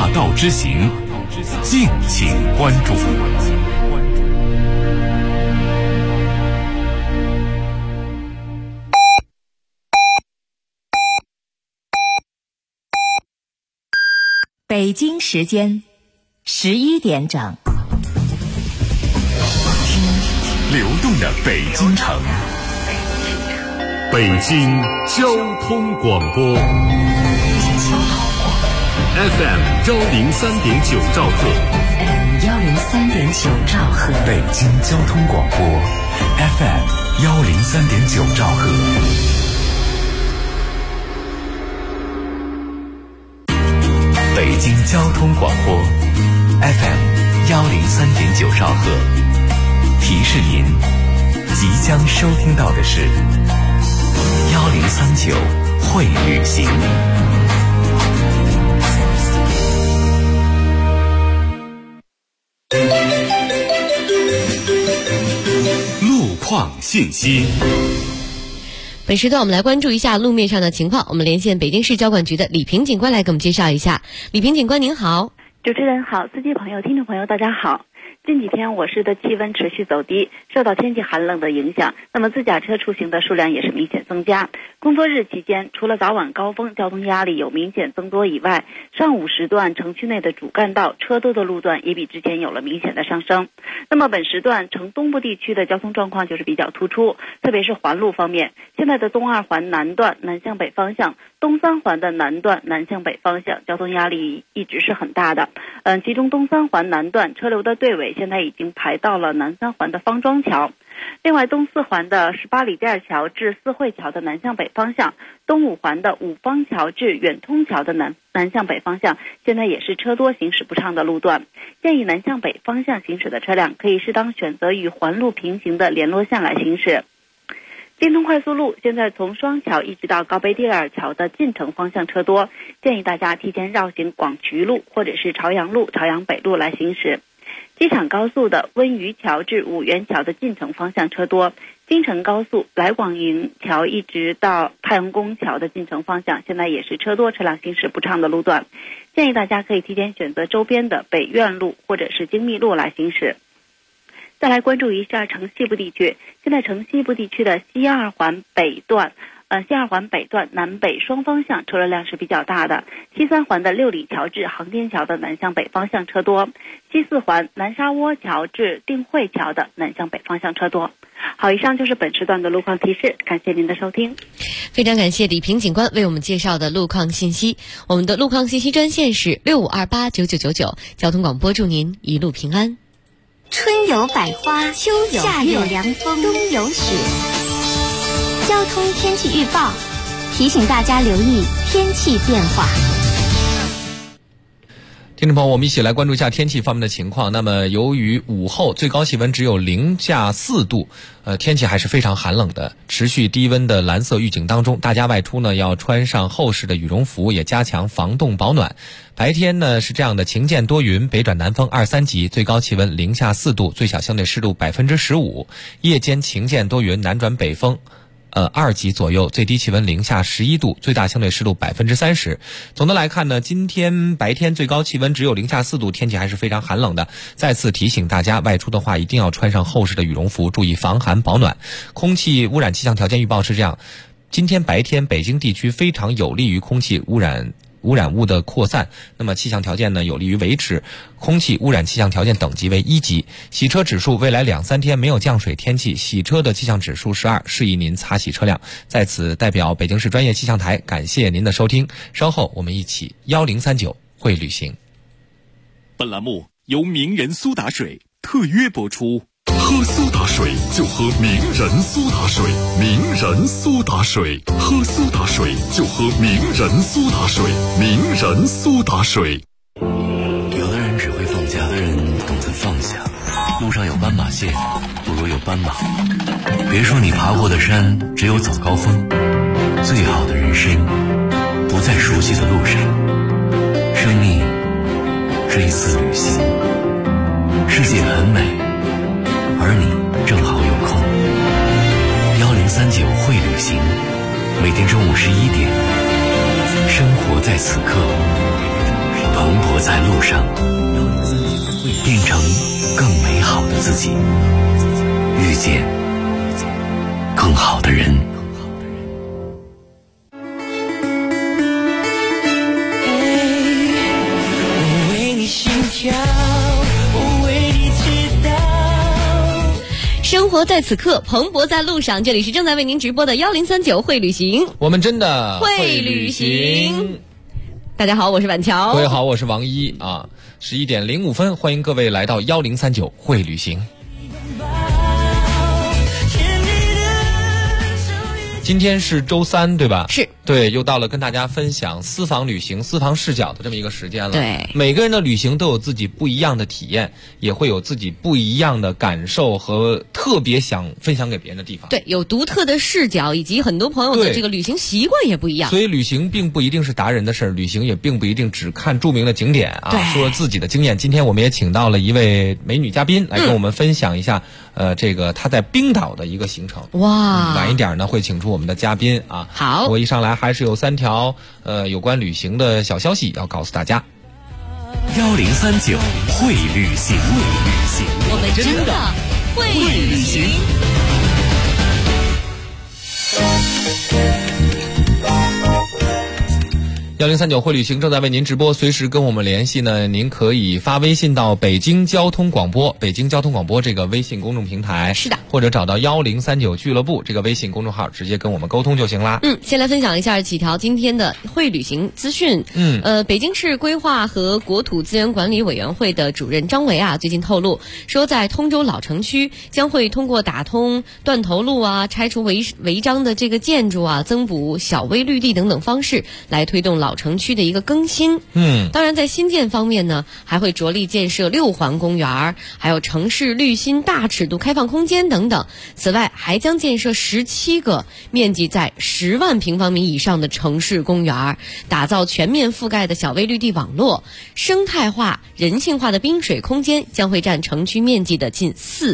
道之行，敬请关注。 北京时间11点整， 听流动的北京城，北京交通广播 FM 103.9兆赫， 103.9兆赫， 北京交通广播 FM 103.9兆赫。北京交通广播 FM 103.9兆赫，提示您即将收听到的是1039会旅行。路况信息。 本时段我们来关注一下路面上的情况，我们连线北京市交管局的李平警官来给我们介绍一下。李平警官您好。 主持人好，司机朋友、听众朋友大家好。近几天我市的气温持续走低，受到天气寒冷的影响，那么自驾车出行的数量也是明显增加。工作日期间，除了早晚高峰交通压力有明显增多以外，上午时段城区内的主干道车多的路段也比之前有了明显的上升。那么本时段城东部地区的交通状况就是比较突出，特别是环路方面，现在的东二环南段南向北方向、东三环的南段南向北方向交通压力一直是很大的。其中东三环南段车流的队尾现在已经排到了南三环的方庄桥。另外东四环的18里店桥至四惠桥的南向北方向，东五环的五方桥至远通桥的南向北方向现在也是车多行驶不畅的路段，建议南向北方向行驶的车辆可以适当选择与环路平行的联络线来行驶。京通快速路现在从双桥一直到高碑第二桥的进城方向车多，建议大家提前绕行广渠路或者是朝阳路、朝阳北路来行驶。机场高速的温榆桥至五元桥的进城方向车多，京承高速来广营桥一直到太阳宫桥的进城方向现在也是车多车辆行驶不畅的路段，建议大家可以提前选择周边的北苑路或者是精密路来行驶。再来关注一下城西部地区，现在城西部地区的西二环北段南北双方向车流量是比较大的，西三环的六里桥至航天桥的南向北方向车多，西四环南沙窝桥至定慧桥的南向北方向车多。好，以上就是本时段的路况提示，感谢您的收听。 非常感谢李平警官为我们介绍的路况信息。我们的路况信息专线是65289999，交通广播祝您一路平安。 春有百花，秋有夏有凉风，冬有雪。交通天气预报提醒大家留意天气变化。 听众朋友，我们一起来关注一下天气方面的情况。那么由于午后最高气温只有零下4度，天气还是非常寒冷的，持续低温的蓝色预警当中，大家外出呢要穿上厚实的羽绒服，也加强防冻保暖。白天呢是这样的，晴间多云，北转南风2、3级，最高气温零下4度，最小相对湿度15%。夜间晴间多云，南转北风2级左右，最低气温零下11度，最大相对湿度30%。总的来看呢，今天白天最高气温只有零下4度，天气还是非常寒冷的。再次提醒大家，外出的话一定要穿上厚实的羽绒服，注意防寒保暖。空气污染气象条件预报是这样，今天白天北京地区非常有利于空气污染物的扩散，那么气象条件呢有利于维持空气污染气象条件等级为1级。洗车指数未来2、3天没有降水天气，洗车的气象指数是2，适宜您擦洗车辆。在此代表北京市专业气象台感谢您的收听，稍后我们一起1039会旅行。 本栏目由名人苏打水特约播出。喝苏打水就喝名人苏打水，名人苏打水，喝苏打水就喝名人苏打水，名人苏打水。 有的人只会放假，有的人懂得放下。路上有斑马线，不如有斑马。别说你爬过的山只有早高峰，最好的人生不在熟悉的路上。生命是一次旅行，世界很美，而你正好有空。1039会旅行，每天中午11点，生活在此刻，蓬勃在路上，变成更美好的自己，遇见更好的人。 我为你心跳，我为你祈祷。 生活在此刻，蓬勃在路上。这里是正在为您直播的1039会旅行， 我们真的会旅行。大家好，我是婉乔。 各位好，我是王一啊。11点05分，欢迎各位来到1039会旅行。今天是周三，对吧？ 是。 对，又到了跟大家分享私房旅行、私房视角的这么一个时间了。 对， 每个人的旅行都有自己不一样的体验，也会有自己不一样的感受和特别想分享给别人的地方。 对，有独特的视角，以及很多朋友的这个旅行习惯也不一样。 所以旅行并不一定是达人的事儿，旅行也并不一定只看著名的景点啊。 对， 说自己的经验。今天我们也请到了一位美女嘉宾来跟我们分享一下，这个她在冰岛的一个行程。 哇， 晚一点呢会请出我们的嘉宾啊。 好， 我一上来还是有3条有关旅行的小消息要告诉大家。 1039会旅行， 我们真的会旅行。 1039会旅行正在为您直播，随时跟我们联系呢。您可以发微信到北京交通广播，北京交通广播这个微信公众平台， 是的， 或者找到1039俱乐部这个微信公众号，直接跟我们沟通就行啦。 先来分享一下几条今天的会旅行资讯。北京市规划和国土资源管理委员会的主任张维最近透露说，在通州老城区将会通过打通断头路拆除违章的这个建筑增补小微绿地等等方式，来推动老城区的一个更新。当然在新建方面呢，还会着力建设6环公园，还有城市绿心大尺度开放空间等等。此外还将建设17个面积在10万平方米以上的城市公园，打造全面覆盖的小微绿地网络，生态化人性化的冰水空间将会占城区面积的近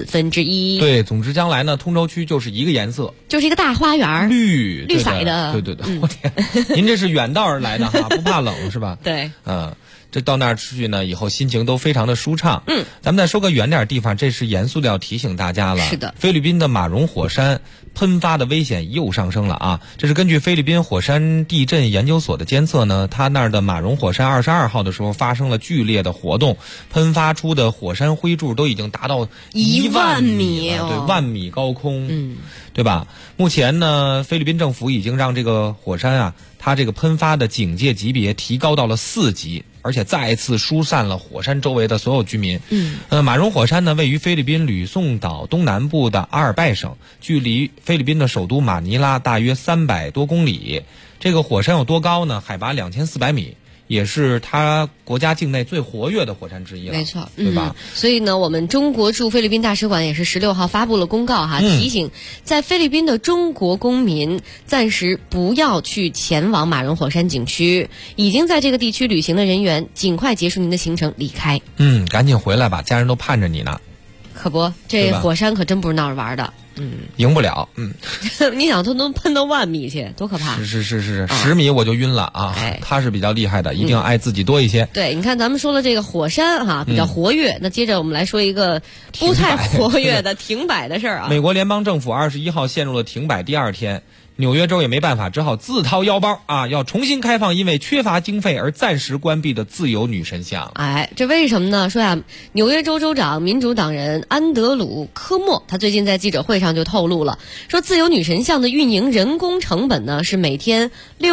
1/4。 对，总之将来呢，通州区就是一个颜色， 就是一个大花园，绿色的。 对，我天，您这是远道而来的哈，不怕冷是吧？ 对， 这到那儿去呢，以后心情都非常的舒畅。咱们再说个远点地方，这是严肃的要提醒大家了。 是的， 菲律宾的马荣火山喷发的危险又上升了啊！这是根据菲律宾火山地震研究所的监测呢，它那儿的马荣火山22号的时候发生了剧烈的活动，喷发出的火山灰柱都已经达到1万米了，对，1万米高空，对吧？目前呢，菲律宾政府已经让这个火山它这个喷发的警戒级别提高到了4级，而且再次疏散了火山周围的所有居民。马荣火山呢，位于菲律宾吕宋岛东南部的阿尔拜省，距离菲律宾的首都马尼拉大约300多公里。这个火山有多高呢？海拔2400米。也是它国家境内最活跃的火山之一了， 没错， 对吧？ 所以呢，我们中国驻菲律宾大使馆也是16号发布了公告提醒在菲律宾的中国公民暂时不要去前往马荣火山景区，已经在这个地区旅行的人员尽快结束您的行程离开。 赶紧回来吧，家人都盼着你呢。 可不，这火山可真不是闹着玩的。 赢不了。 你想，它能喷到1万米去，多可怕！ 是，10米我就晕了啊！他是比较厉害的，一定要爱自己多一些。 对，你看咱们说了这个火山比较活跃，那接着我们来说一个不太活跃的停摆的事儿美国联邦政府21号陷入了停摆第2天。纽约州也没办法，只好自掏腰包要重新开放因为缺乏经费而暂时关闭的自由女神像。 这为什么呢？说纽约州州长民主党人安德鲁科莫，他最近在记者会上就透露了，说自由女神像的运营人工成本呢是每天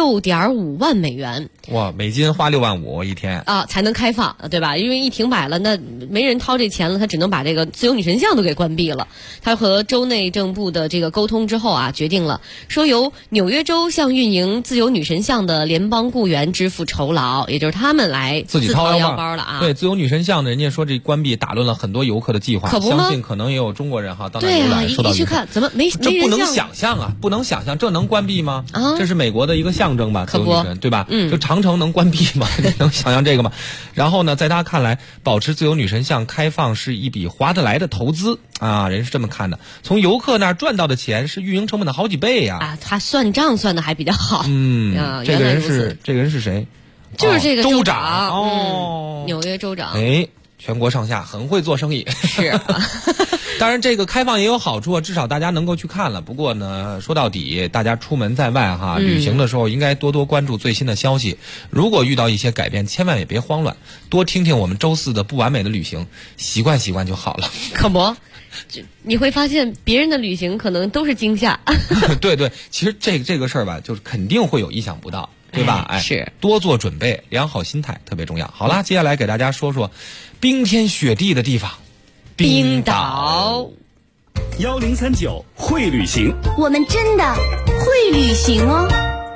$6.5万。 哇，美金花6万5一天才能开放，对吧？因为一停摆了，那没人掏这钱了，他只能把这个自由女神像都给关闭了。他和州内政部的这个沟通之后决定了，说由纽约州向运营自由女神像的联邦雇员支付酬劳，也就是他们来自己掏腰包了对，自由女神像呢，人家说这关闭打乱了很多游客的计划， 可不吗？ 相信可能也有中国人到那游览受到一去看怎么没这不能想象不能想象，这能关闭吗？这是美国的一个象征吧，自由女神，对吧？就长城能关闭吗？你能想象这个吗？然后呢，在他看来，保持自由女神像开放是一笔划得来的投资人是这么看的。从游客那儿赚到的钱是运营成本的好几倍他算账算的还比较好。 这个人是谁？ 就是这个州长。 纽约州长。 哎，全国上下很会做生意。 是。 当然，这个开放也有好处，至少大家能够去看了。不过呢，说到底，大家出门在外哈，旅行的时候应该多多关注最新的消息。如果遇到一些改变，千万也别慌乱，多听听我们周四的不完美的旅行，习惯习惯就好了。 可不，你会发现别人的旅行可能都是惊吓。 对对，其实这个事儿吧，就是肯定会有意想不到。对吧？哎， 是多做准备，良好心态特别重要。好啦，接下来给大家说说冰天雪地的地方， 冰岛。 1039会旅行， 我们真的会旅行哦。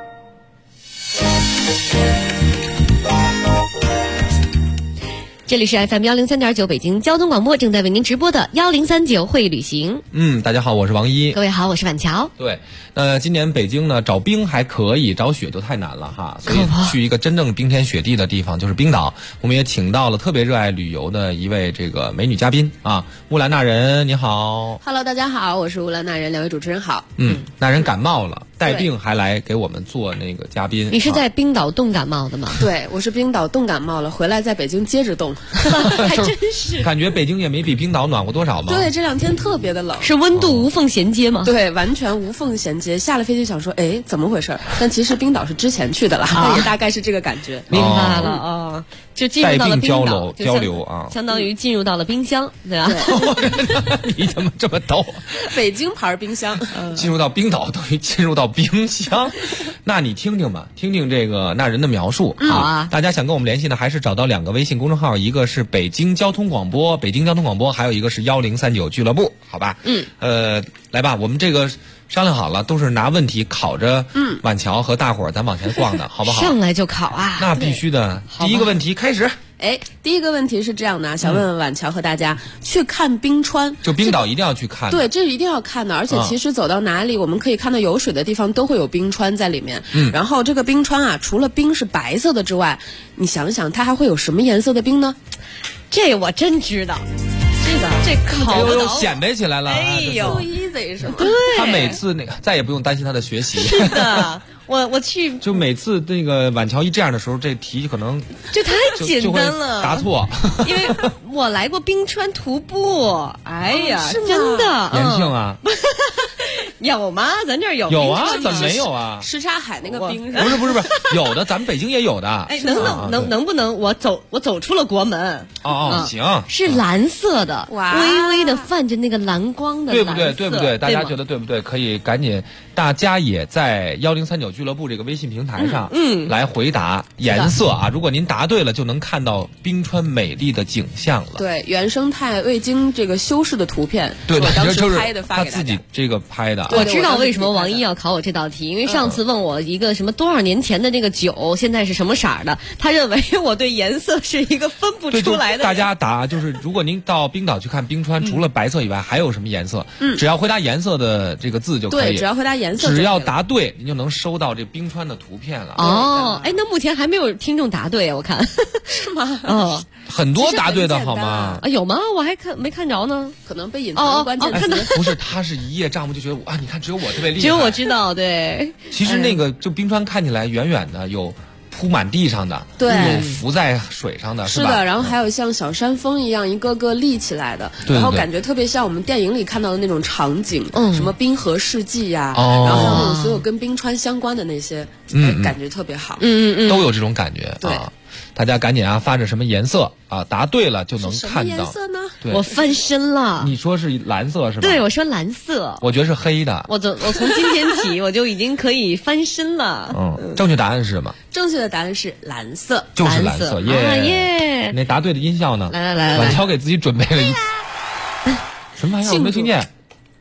这里是 FM 103.9北京交通广播正在为您直播的1039会旅行。 大家好，我是王一。 各位好，我是婉乔。 对，今年北京呢找冰还可以，找雪就太难了哈，所以去一个真正冰天雪地的地方就是冰岛。我们也请到了特别热爱旅游的一位这个美女嘉宾啊，乌兰纳人，你好。 Hello， 大家好，我是乌兰纳人，两位主持人好。 那人感冒了，带病还来给我们做那个嘉宾。 你是在冰岛冻感冒的吗？ 对，我是冰岛冻感冒了，回来在北京接着冻。 还真是， 感觉北京也没比冰岛暖和多少嘛。 对，这2天特别的冷， 是温度无缝衔接吗？ 对，完全无缝衔接。下了飞机想说，哎，怎么回事？但其实冰岛是之前去的了，但也大概是这个感觉。 明白了啊，就进入到了冰岛交流啊， 相当于进入到了冰箱，对吧？ 你怎么这么逗？ 北京牌冰箱， 进入到冰岛等于进入到冰箱。那你听听吧，听听这个那人的描述。 好啊， 大家想跟我们联系呢，还是找到2个微信公众号，一个是北京交通广播，北京交通广播，还有一个是1039俱乐部，好吧？来吧，我们这个商量好了，都是拿问题考着婉乔和大伙儿咱往前逛的，好不好？ 上来就考啊， 那必须的。第一个问题开始。 第一个问题是这样的，想问问婉乔和大家，去看冰川， 就冰岛一定要去看。 对，这是一定要看的，而且其实走到哪里，我们可以看到有水的地方都会有冰川在里面。然后这个冰川啊，除了冰是白色的之外，你想想它还会有什么颜色的冰呢？ 这我真知道。这考不倒， 显摆起来了。 哎呦 ，so easy 是吗？ 对， 他每次那个再也不用担心他的学习。 是的，我去， 就每次那个婉乔一这样的时候，这题可能就太简单了， 答错。 因为我来过冰川徒步，哎呀，真的， 延庆啊。 有吗？咱这儿有有啊？怎么没有啊？ 什刹海那个冰不是，有的，咱们北京也有的。 哎，能不能我走出了国门？ 行， 是蓝色的，微微的泛着那个蓝光的蓝色， 对不对？大家觉得对不对？可以赶紧，大家也在1039俱乐部这个微信平台上，来回答颜色啊。如果您答对了，就能看到冰川美丽的景象了。 对，原生态未经这个修饰的图片， 对， 当时拍的发给大家， 他自己这个拍的。 我知道为什么王一要考我这道题，因为上次问我一个什么多少年前的那个酒现在是什么色儿的，他认为我对颜色是一个分不出来的。 大家答就是如果您到冰岛去看冰川，除了白色以外还有什么颜色？只要回答颜色的这个字就可以。 对，只要回答颜色， 只要答对，您就能收到这冰川的图片了。 哎，那目前还没有听众答对，我看是吗？ 很多答对的好吗？ 有吗？我还没看着呢， 可能被隐藏关键词。 不是，他是一叶障目，就觉得你看只有我特别厉害， 只有我知道。对， 其实那个就冰川看起来远远的有铺满地上的， 对， 有浮在水上的， 是的。然后还有像小山峰一样一个个立起来的，然后感觉特别像我们电影里看到的那种场景，什么冰河世纪呀，然后还有那种所有跟冰川相关的那些，感觉特别好。 都有这种感觉。 对。 大家赶紧啊，发着什么颜色啊？答对了就能看到。什么颜色呢？ 我翻身了。 你说是蓝色是吧？ 对，我说蓝色。 我觉得是黑的。 我从今天起我就已经可以翻身了。 正确答案是什么？ 正确的答案是蓝色， 就是蓝色。耶！那答对的音效呢？ 来， 婉乔给自己准备了一什么玩意儿？我没听见。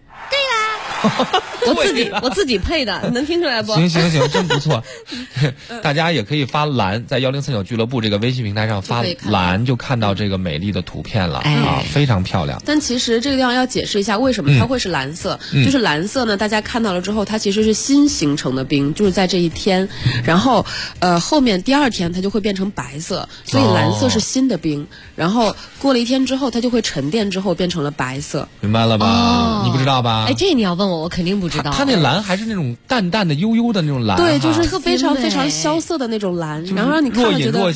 我自己配的，能听出来不？ 行，真不错。大家也可以发蓝，在1039俱乐部这个微信平台上发蓝，就看到这个美丽的图片了啊，非常漂亮。 但其实这个地方要解释一下，为什么它会是蓝色？就是蓝色呢，大家看到了之后，它其实是新形成的冰，就是在这一天，然后后面第2天它就会变成白色，所以蓝色是新的冰。然后过了1天之后，它就会沉淀之后变成了白色。 明白了吧？你不知道吧？ 哎，这你要问我肯定不知道。 它那蓝还是那种淡淡的、悠悠的那种蓝， 对，就是非常非常萧瑟的那种蓝，然后让你看了觉得若隐若现。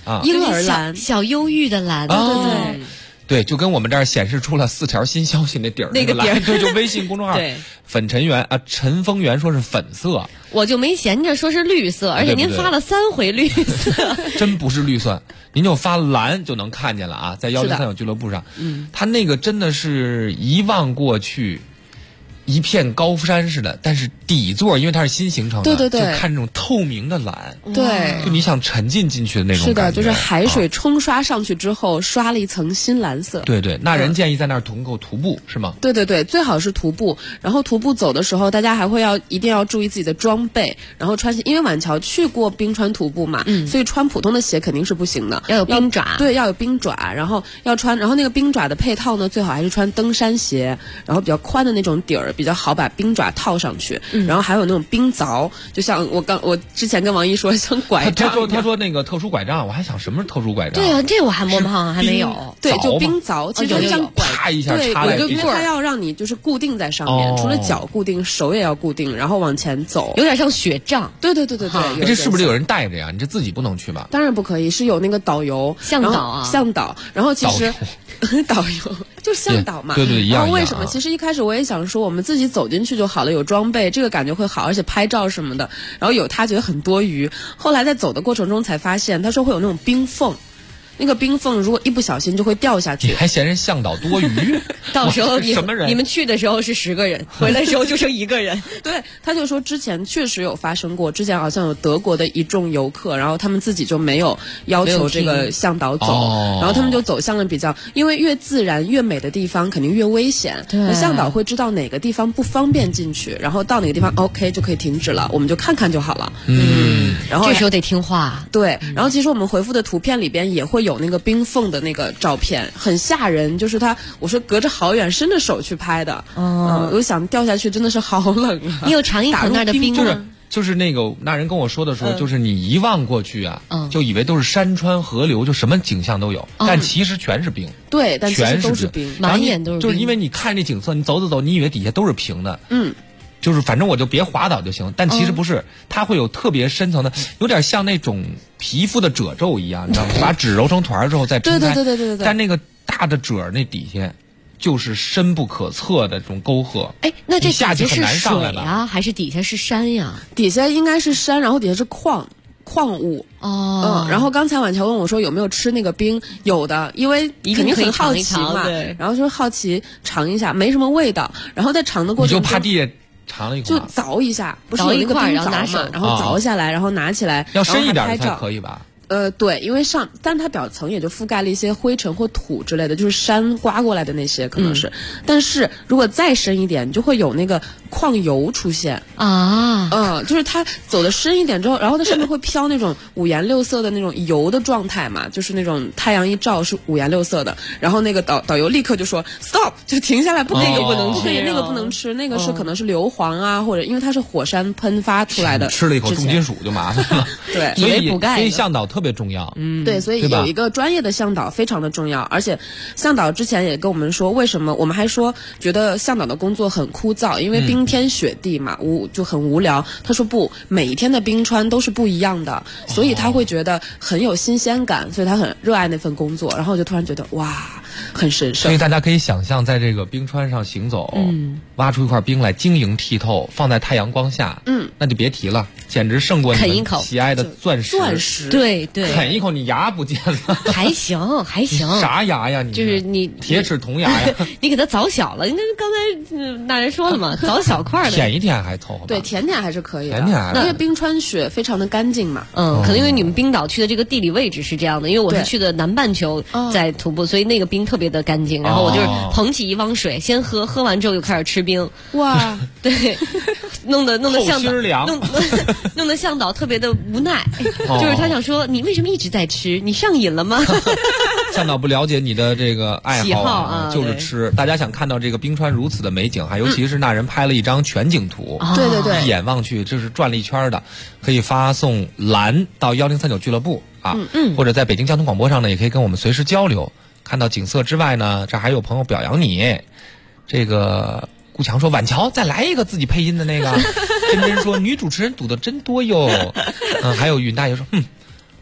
啊， 婴儿蓝， 小忧郁的蓝， 对。 对，就跟我们这儿显示出了4条新消息那底儿那个底儿， 对，就微信公众号粉尘园啊，陈丰源说是粉色， 我就没闲着说是绿色，而且您发了3回绿色， 真不是绿色，您就发蓝就能看见了啊，在1039俱乐部上，他那个真的是一望过去。一片高山似的，但是底座因为它是新形成的， 对， 就看这种透明的蓝， 对， 就你想沉浸进去的那种感觉。 是的，就是海水冲刷上去之后，刷了一层新蓝色。 对，那人建议在那儿徒步是吗？ 对，最好是徒步。然后徒步走的时候，大家还会一定要注意自己的装备，然后因为晚桥去过冰川徒步嘛，所以穿普通的鞋肯定是不行的， 要有冰爪。 对，要有冰爪，然后然后那个冰爪的配套呢，最好还是穿登山鞋，然后比较宽的那种底儿。比较好把冰爪套上去，然后还有那种冰凿，就像我之前跟王一说像拐杖， 他说那个特殊拐杖，我还想什么是特殊拐杖？ 对啊，这我还摸不上，还没有。 对，就冰凿，其实就像啪一下插来因为它要让你就是固定在上面，除了脚固定，手也要固定，然后往前走， 有点像雪杖。 对， 这是不是有人带着呀？你这自己不能去吧？ 当然不可以，是有那个导游向导， 然后其实导游就向导嘛， 对，一样。 然后为什么？其实一开始我也想说，我们自己走进去就好了，有装备，这个感觉会好，而且拍照什么的。然后他觉得很多余，后来在走的过程中才发现，他说会有那种冰缝。那个冰缝如果一不小心就会掉下去。 你还嫌人向导多余？ 到时候什么人？ 你们去的时候是10个人，回来的时候就剩1个人。 对，他就说之前确实有发生过，之前好像有德国的一众游客，然后他们自己就没有要求这个向导走，然后他们就走向了比较，因为越自然越美的地方肯定越危险，那向导会知道哪个地方不方便进去，然后到哪个地方 OK 就可以停止了，我们就看看就好了。然后这时候得听话。 对，然后其实我们回复的图片里边也会有那个冰缝的那个照片，很吓人，就是我说隔着好远伸着手去拍的，我想掉下去真的是好冷啊。 你有尝一口那儿的冰吗？ 就是那人跟我说的时候，就是你一望过去啊，就以为都是山川河流，就什么景象都有，但其实全是冰。 对，但其实都是冰， 满眼都是冰。 就是因为你看这景色，你走，你以为底下都是平的，就是反正我就别滑倒就行，但其实不是，它会有特别深层的，有点像那种皮肤的褶皱一样，你知道吗？把纸揉成团之后再撑开， 对。 但那个大的褶那底下就是深不可测的这种沟壑。 哎，那这下去很难上来了啊，还是底下是山呀？ 底下应该是山，然后底下是矿物。然后刚才婉乔问我说有没有吃那个冰，有的，因为肯定很好奇嘛，然后说好奇尝一下，没什么味道，然后在尝的过程中你就趴地下尝了一块， 就凿一下，不是有一个冰凿嘛，然后凿下来，然后拿起来， 要深一点才可以吧？ 对，因为但它表层也就覆盖了一些灰尘或土之类的，就是山刮过来的那些可能是。但是如果再深一点，你就会有那个矿油出现啊。就是它走的深一点之后，然后它上面会飘那种5颜6色的那种油的状态嘛，就是那种太阳一照是5颜6色的。然后那个导游立刻就说 stop， 就停下来，那个不能吃，那个不能吃，那个是可能是硫磺啊，或者因为它是火山喷发出来的， 吃了一口重金属就麻烦了。 对， 所以向导特别重要。 对，所以有一个专业的向导非常的重要，而且向导之前也跟我们说，为什么我们还说觉得向导的工作很枯燥，因为冰天雪地嘛，就很无聊。他说不，每一天的冰川都是不一样的，所以他会觉得很有新鲜感，所以他很热爱那份工作。然后我就突然觉得哇，很神圣。 所以大家可以想象，在这个冰川上行走，挖出一块冰来，晶莹剔透，放在太阳光下，那就别提了，简直胜过你们喜爱的钻石。 对， 啃一口你牙不见了。 还行。 啥牙呀？你就是你铁齿铜牙呀？ 你给它凿小了，你看刚才那人说了嘛，凿小块的。 舔一舔还凑合。 对，舔舔还是可以的。 舔舔还因为冰川雪非常的干净嘛。 可能因为你们冰岛去的这个地理位置是这样的，因为我是去的南半球在徒步，所以那个冰特别的干净。然后我就是捧起一汪水，先喝完之后就开始吃冰。 哇， 对，弄得向导弄得向导特别的无奈，就是他想说你为什么一直在吃？你上瘾了吗？ 向导不了解你的这个爱好啊， 就是吃。大家想看到这个冰川如此的美景，尤其是那人拍了一张全景图， 对， 一眼望去就是转了一圈的，可以发送蓝到1039俱乐部啊，或者在北京交通广播上呢，也可以跟我们随时交流。看到景色之外呢，这还有朋友表扬你，这个顾强说婉乔再来一个自己配音的那个，真真说女主持人赌的真多哟，还有允大爷说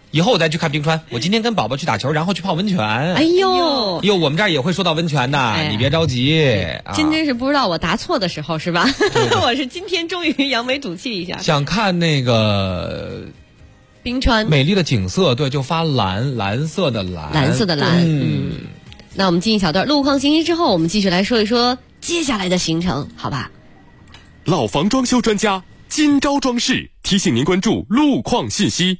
以后我再去看冰川。我今天跟宝宝去打球，然后去泡温泉。 哎呦， 我们这儿也会说到温泉的，你别着急。 真是不知道我答错的时候是吧？我是今天终于扬眉吐气一下。 想看那个冰川美丽的景色，对，就发蓝色的蓝， 蓝色的蓝。那我们进一小段路况信息之后，我们继续来说一说接下来的行程，好吧？ 老房装修专家今朝装饰提醒您关注路况信息。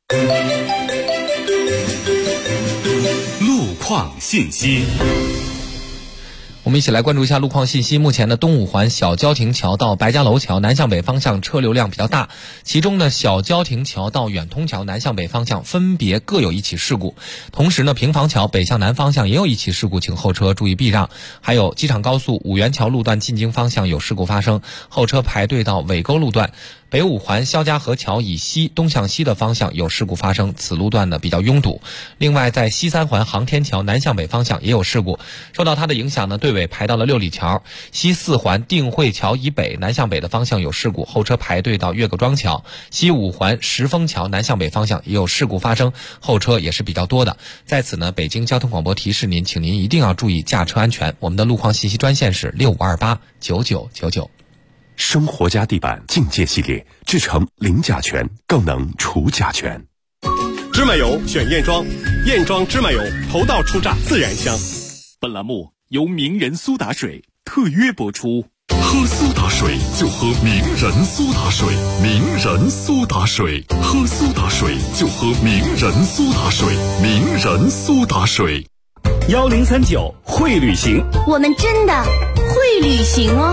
路况信息， 我们一起来关注一下路况信息。目前的东五环小交亭桥到白家楼桥南向北方向车流量比较大，其中呢小交亭桥到远通桥南向北方向分别各有一起事故。同时呢平房桥北向南方向也有一起事故，请后车注意避让。还有机场高速五原桥路段进京方向有事故发生，后车排队到尾沟路段。北五环肖家河桥以西东向西的方向有事故发生，此路段呢比较拥堵。另外在西三环航天桥南向北方向也有事故，受到它的影响呢，队尾排到了六里桥。西四环定慧桥以北南向北的方向有事故，后车排队到岳各庄桥。西五环石峰桥南向北方向也有事故发生，后车也是比较多的。在此呢，北京交通广播提示您，请您一定要注意驾车安全。我们的路况信息专线是65289999。 生活家地板境界系列，制成零甲醛，更能除甲醛。 芝麻油选燕庄，燕庄芝麻油头道出榨，自然香。 本栏目由名人苏打水特约播出。喝苏打水就喝名人苏打水，名人苏打水，喝苏打水就喝名人苏打水，名人苏打水。 1039会旅行， 我们真的会旅行哦。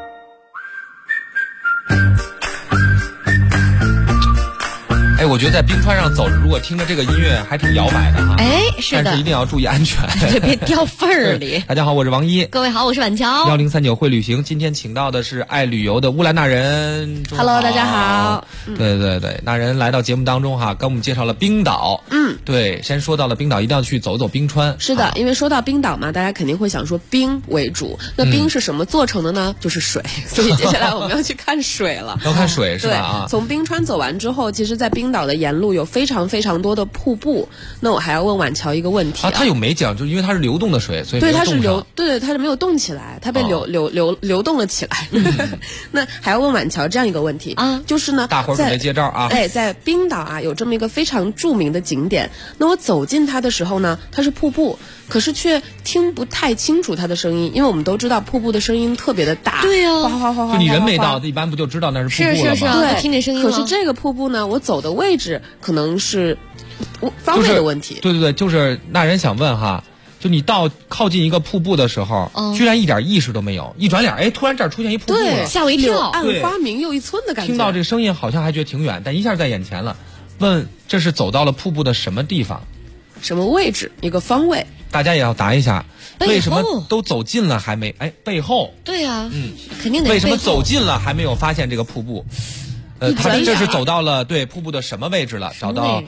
哎，我觉得在冰川上走，如果听着这个音乐，还挺摇摆的哈。 哎，是的， 但是一定要注意安全， 对，别掉缝儿里。 大家好，我是王一。 各位好，我是婉乔。 1039会旅行，今天请到的是爱旅游的乌兰大人。 Hello， 大家好。 对，大人来到节目当中哈，跟我们介绍了冰岛。对，先说到了冰岛，一定要去走走冰川。 是的，因为说到冰岛嘛，大家肯定会想说冰为主。那冰是什么做成的呢？就是水。所以接下来我们要去看水了。 要看水是吧？啊， 从冰川走完之后，其实在冰岛的沿路有非常非常多的瀑布。那我还要问婉乔一个问题它有没讲，就因为它是流动的水，所以对它是它是没有动起来，它被流动了起来。那还要问婉乔这样一个问题啊，就是呢， 大伙儿准备接招啊！ 哎，在冰岛啊有这么一个非常著名的景点，那我走进它的时候呢，它是瀑布，可是却听不太清楚它的声音，因为我们都知道瀑布的声音特别的大， 对呀， 哗哗哗哗， 就你人没到，一般不就知道那是瀑布了吗？ 是对， 听见声音了。 可是这个瀑布呢，我走的位置可能是方位的问题。 对，就是那人想问哈，就你到靠近一个瀑布的时候，居然一点意识都没有，一转脸，哎，突然这儿出现一瀑布了， 吓我一跳， 暗花明又一村的感觉。 听到这声音好像还觉得挺远，但一下在眼前了。问这是走到了瀑布的什么地方？ 什么位置？一个方位。 大家也要答一下，为什么都走近了还没？哎，背后。 对呀，肯定得。 为什么走近了还没有发现这个瀑布？他这是走到了对瀑布的什么位置了？找到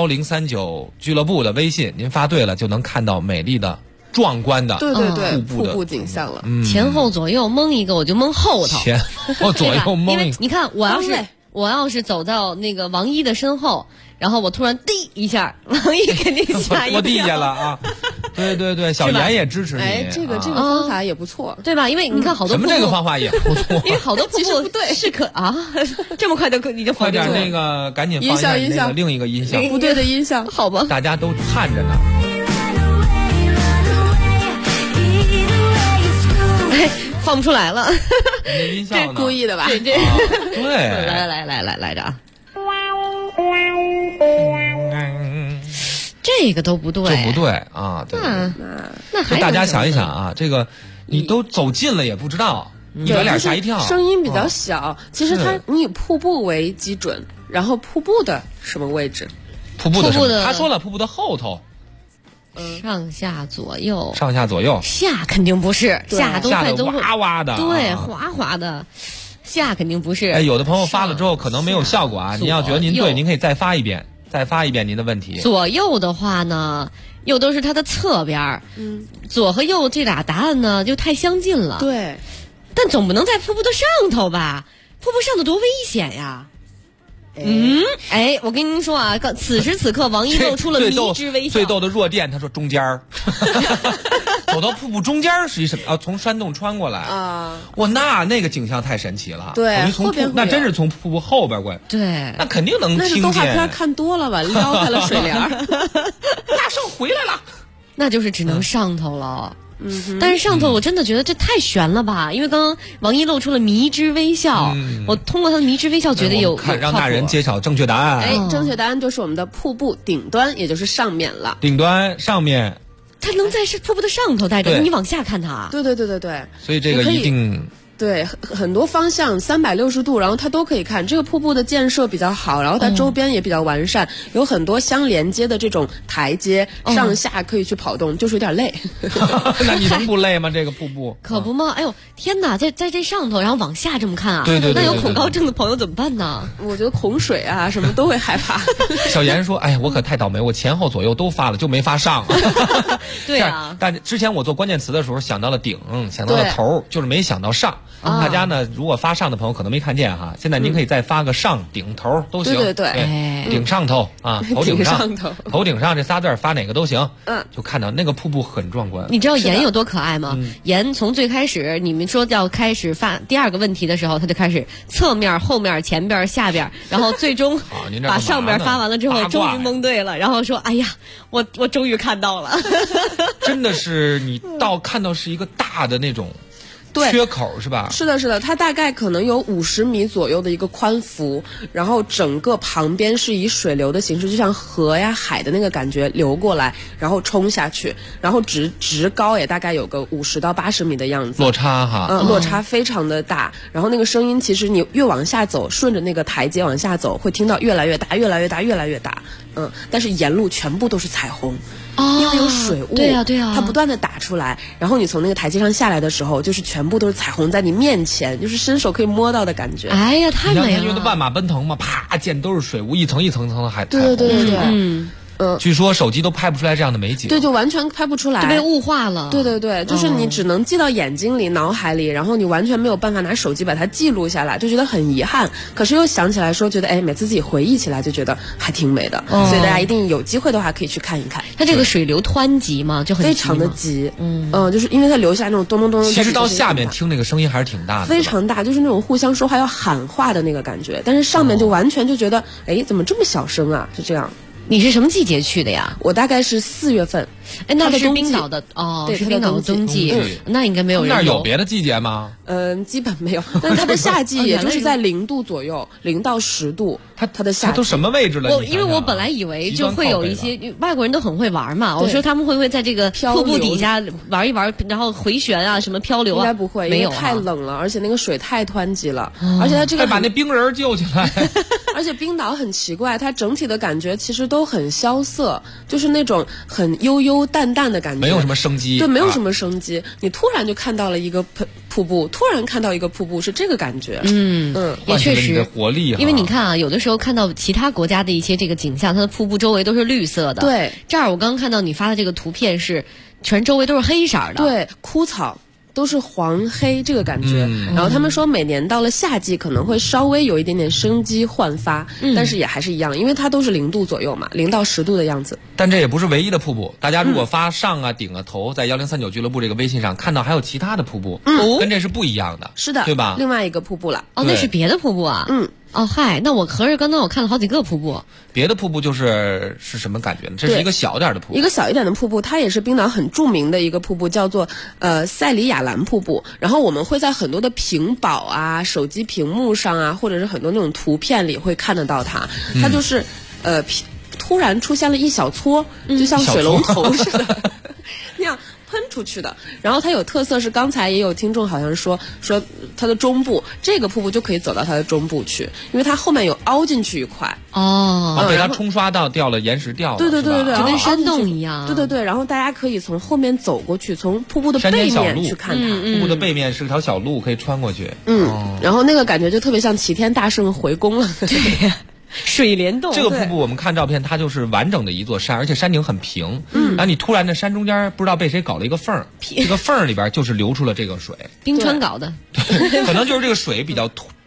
1039俱乐部的微信，您发对了就能看到美丽的、壮观的对瀑布景象了。 前后左右蒙一个，我就蒙后头。 前后左右蒙一个。 你看，我要是走到那个王一的身后，然后我突然滴一下，王一肯定吓一跳。 我地下了啊！对，小严也支持你。 哎，这个方法也不错， 对吧？因为你看好多什么这个方法也不错， 因为好多瀑布不对是这么快就你就快点那个赶紧放一下那个另一个音效， 不对的音效， 好吧？ 大家都看着呢。 哎，放不出来了， 音效呢？ 故意的吧？ 对，来着啊！这个都不对， 这不对啊！对， 那还大家想一想啊，这个你都走近了也不知道，一转脸吓一跳， 声音比较小。其实你以瀑布为基准，然后瀑布的什么位置？ 瀑布的他说了，瀑布的后头。 上下左右， 下肯定不是，下都快都哇哇的， 对，滑滑的，下肯定不是。 哎，有的朋友发了之后可能没有效果啊，您要觉得您对，您可以再发一遍您的问题。 左右的话呢，又都是它的侧边，左和右这俩答案呢就太相近了。 对， 但总不能在瀑布的上头吧？瀑布上头多危险呀！ 我跟您说啊，此时此刻王一露出了迷之微笑。 最逗的弱电，他说中间儿，走到瀑布中间是一什么？从山洞穿过来啊！哇，那个景象太神奇了。 对， 那真是从瀑布后边过来。 对， 那肯定能听见。 那是动画片看多了吧，撩开了水帘。 大圣回来了， 那就是只能上头了。但是上头我真的觉得这太悬了吧，因为刚刚王一露出了迷之微笑，我通过他的迷之微笑觉得有让大人揭晓正确答案。 正确答案就是我们的瀑布顶端，也就是上面了。 顶端上面， 它能在瀑布的上头待着，你往下看它。 对。 所以这个一定。 对，很多方向360度，然后它都可以看。这个瀑布的建设比较好，然后它周边也比较完善，有很多相连接的这种台阶，上下可以去跑动，就是有点累。 那你能不累吗？这个瀑布可不吗？哎呦天哪，在这上头，然后往下这么看啊？ 对。 那有恐高症的朋友怎么办呢？ 我觉得恐水啊什么都会害怕。 小严说：“哎呀，我可太倒霉，我前后左右都发了，就没发上。” 对啊。 但之前我做关键词的时候想到了顶，想到了头，就是没想到上。大家呢，如果发上的朋友可能没看见哈，现在您可以再发个上顶头都行。 对， 顶上头啊，头顶上，头顶上这仨字发哪个都行。就看到那个瀑布很壮观。 你知道盐有多可爱吗？盐从最开始你们说要开始发第二个问题的时候，他就开始侧面、后面、前边、下边，然后最终把上边发完了之后，终于蒙对了，然后说：“哎呀，我终于看到了。” 真的是你看到是一个大的那种。缺口是吧？ 是的，它大概可能有50米左右的一个宽幅，然后整个旁边是以水流的形式，就像河呀、海的那个感觉流过来，然后冲下去，然后直高也大概有个50到80米的样子， 落差哈， 落差非常的大。然后那个声音，其实你越往下走，顺着那个台阶往下走，会听到越来越大，越来越大，越来越大。但是沿路全部都是彩虹。因为有水雾， 对啊， 它不断的打出来，然后你从那个台阶上下来的时候，就是全部都是彩虹在你面前，就是伸手可以摸到的感觉。 哎呀，太美了！ 因为它万马奔腾嘛，啪，见都是水雾，一层一层层的彩虹。 对。 据说手机都拍不出来这样的美景。 对，就完全拍不出来， 就被雾化了。 对，就是你只能记到眼睛里、脑海里，然后你完全没有办法拿手机把它记录下来，就觉得很遗憾。可是又想起来说，觉得每次自己回忆起来就觉得还挺美的。所以大家一定有机会的话可以去看一看。 它这个水流湍急吗？就很非常的急。就是因为它流下来那种咚咚咚。 其实到下面听那个声音还是挺大的。 非常大，就是那种互相说话要喊话的那个感觉。但是上面就完全就觉得，怎么这么小声啊？是这样。 你是什么季节去的呀？ 我大概是4月份。 那是冰岛的对，是冰岛的冬季。那应该没有人。 那有别的季节吗？ 基本没有。但是它的夏季也就是在0度左右，0到10度。它的夏季。 它都什么位置了？ 因为我本来以为就会有一些外国人都很会玩嘛，我说他们会不会在这个瀑布底下玩一玩，然后回旋啊，什么漂流啊？ 应该不会， 没有， 太冷了，而且那个水太湍急了，而且它这个把那冰人救起来。 而且冰岛很奇怪，它整体的感觉其实都很萧瑟，就是那种很悠悠淡淡的感觉。 没有什么生机。 对，没有什么生机。你突然就看到了一个瀑布，突然看到一个瀑布，是这个感觉。 也确实活力。 因为你看啊，有的时候看到其他国家的一些这个景象，它的瀑布周围都是绿色的。 对， 这儿我刚看到你发的这个图片是全周围都是黑色的。 对，枯草。都是黄黑这个感觉，然后他们说每年到了夏季可能会稍微有一点点生机焕发，但是也还是一样，因为它都是0度左右嘛，0到10度的样子。 但这也不是唯一的瀑布，大家如果发上啊、顶啊、头，在1039俱乐部这个微信上看到还有其他的瀑布，跟这是不一样的。 是的， 对吧？ 另外一个瀑布了。 那是别的瀑布啊。那我合着刚刚我看了好几个瀑布。 别的瀑布是什么感觉呢？这是一个小点的瀑布。 一个小一点的瀑布，它也是冰岛很著名的一个瀑布，叫做塞里亚兰瀑布。然后我们会在很多的屏保啊、手机屏幕上啊，或者是很多那种图片里会看得到它。它就是突然出现了一小撮，就像水龙头似的那样喷出去的。然后它有特色是，刚才也有听众好像说它的中部这个瀑布就可以走到它的中部去，因为它后面有凹进去一块。 被它冲刷掉了岩石掉了。 对， 就跟山洞一样。 对，然后大家可以从后面走过去，从瀑布的背面去看它。 瀑布的背面是条小路，可以穿过去。 然后那个感觉就特别像齐天大圣回宫了。 对。水帘洞这个瀑布，我们看照片，它就是完整的一座山，而且山顶很平。然后你突然的山中间不知道被谁搞了一个缝儿，这个缝儿里边就是流出了这个水， 冰川搞的。 对，可能就是这个水比较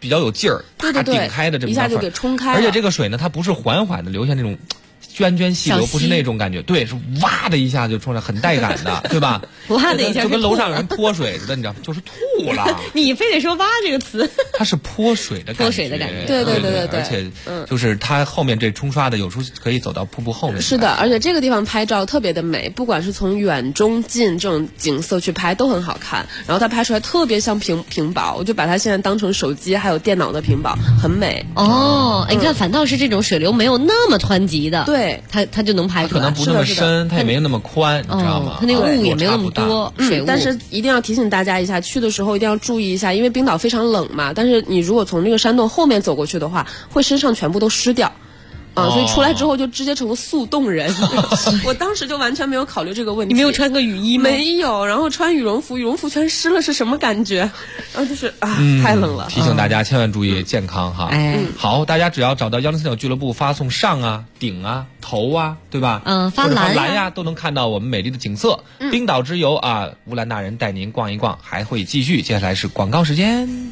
比较有劲儿， 对对对， 顶开的这么一下就给冲开了。 而且这个水呢，它不是缓缓的流下那种涓涓细流，不是那种感觉，对，是哇的一下就冲上，很带感的，对吧？ 哇的一下就跟楼上有人泼水似的，你知道，就是吐了。 你非得说哇这个词， 它是泼水的感觉， 泼水的感觉， 对， 而且就是它后面这冲刷的，有时候可以走到瀑布后面。 是的，而且这个地方拍照特别的美，不管是从远中近这种景色去拍都很好看，然后它拍出来特别像屏保，我就把它现在当成手机还有电脑的屏保，很美。 哦，你看，反倒是这种水流没有那么湍急的， 对， 它就能拍出来， 可能不那么深，它也没有那么宽，你知道吗？ 它那个雾也没有那么多水雾。 但是一定要提醒大家一下，去的时候一定要注意一下，因为冰岛非常冷嘛，但是你如果从那个山洞后面走过去的话，会身上全部都湿掉。所以出来之后就直接成了速冻人。我当时就完全没有考虑这个问题。 你没有穿个雨衣吗？ 没有，然后穿羽绒服，羽绒服全湿了，是什么感觉？然后就是太冷了。 提醒大家千万注意健康哈。好，大家只要找到103.9俱乐部，发送上啊、顶啊、头啊，对吧？ 发蓝呀，都能看到我们美丽的景色。冰岛之游啊，乌兰大人带您逛一逛，还会继续。接下来是广告时间，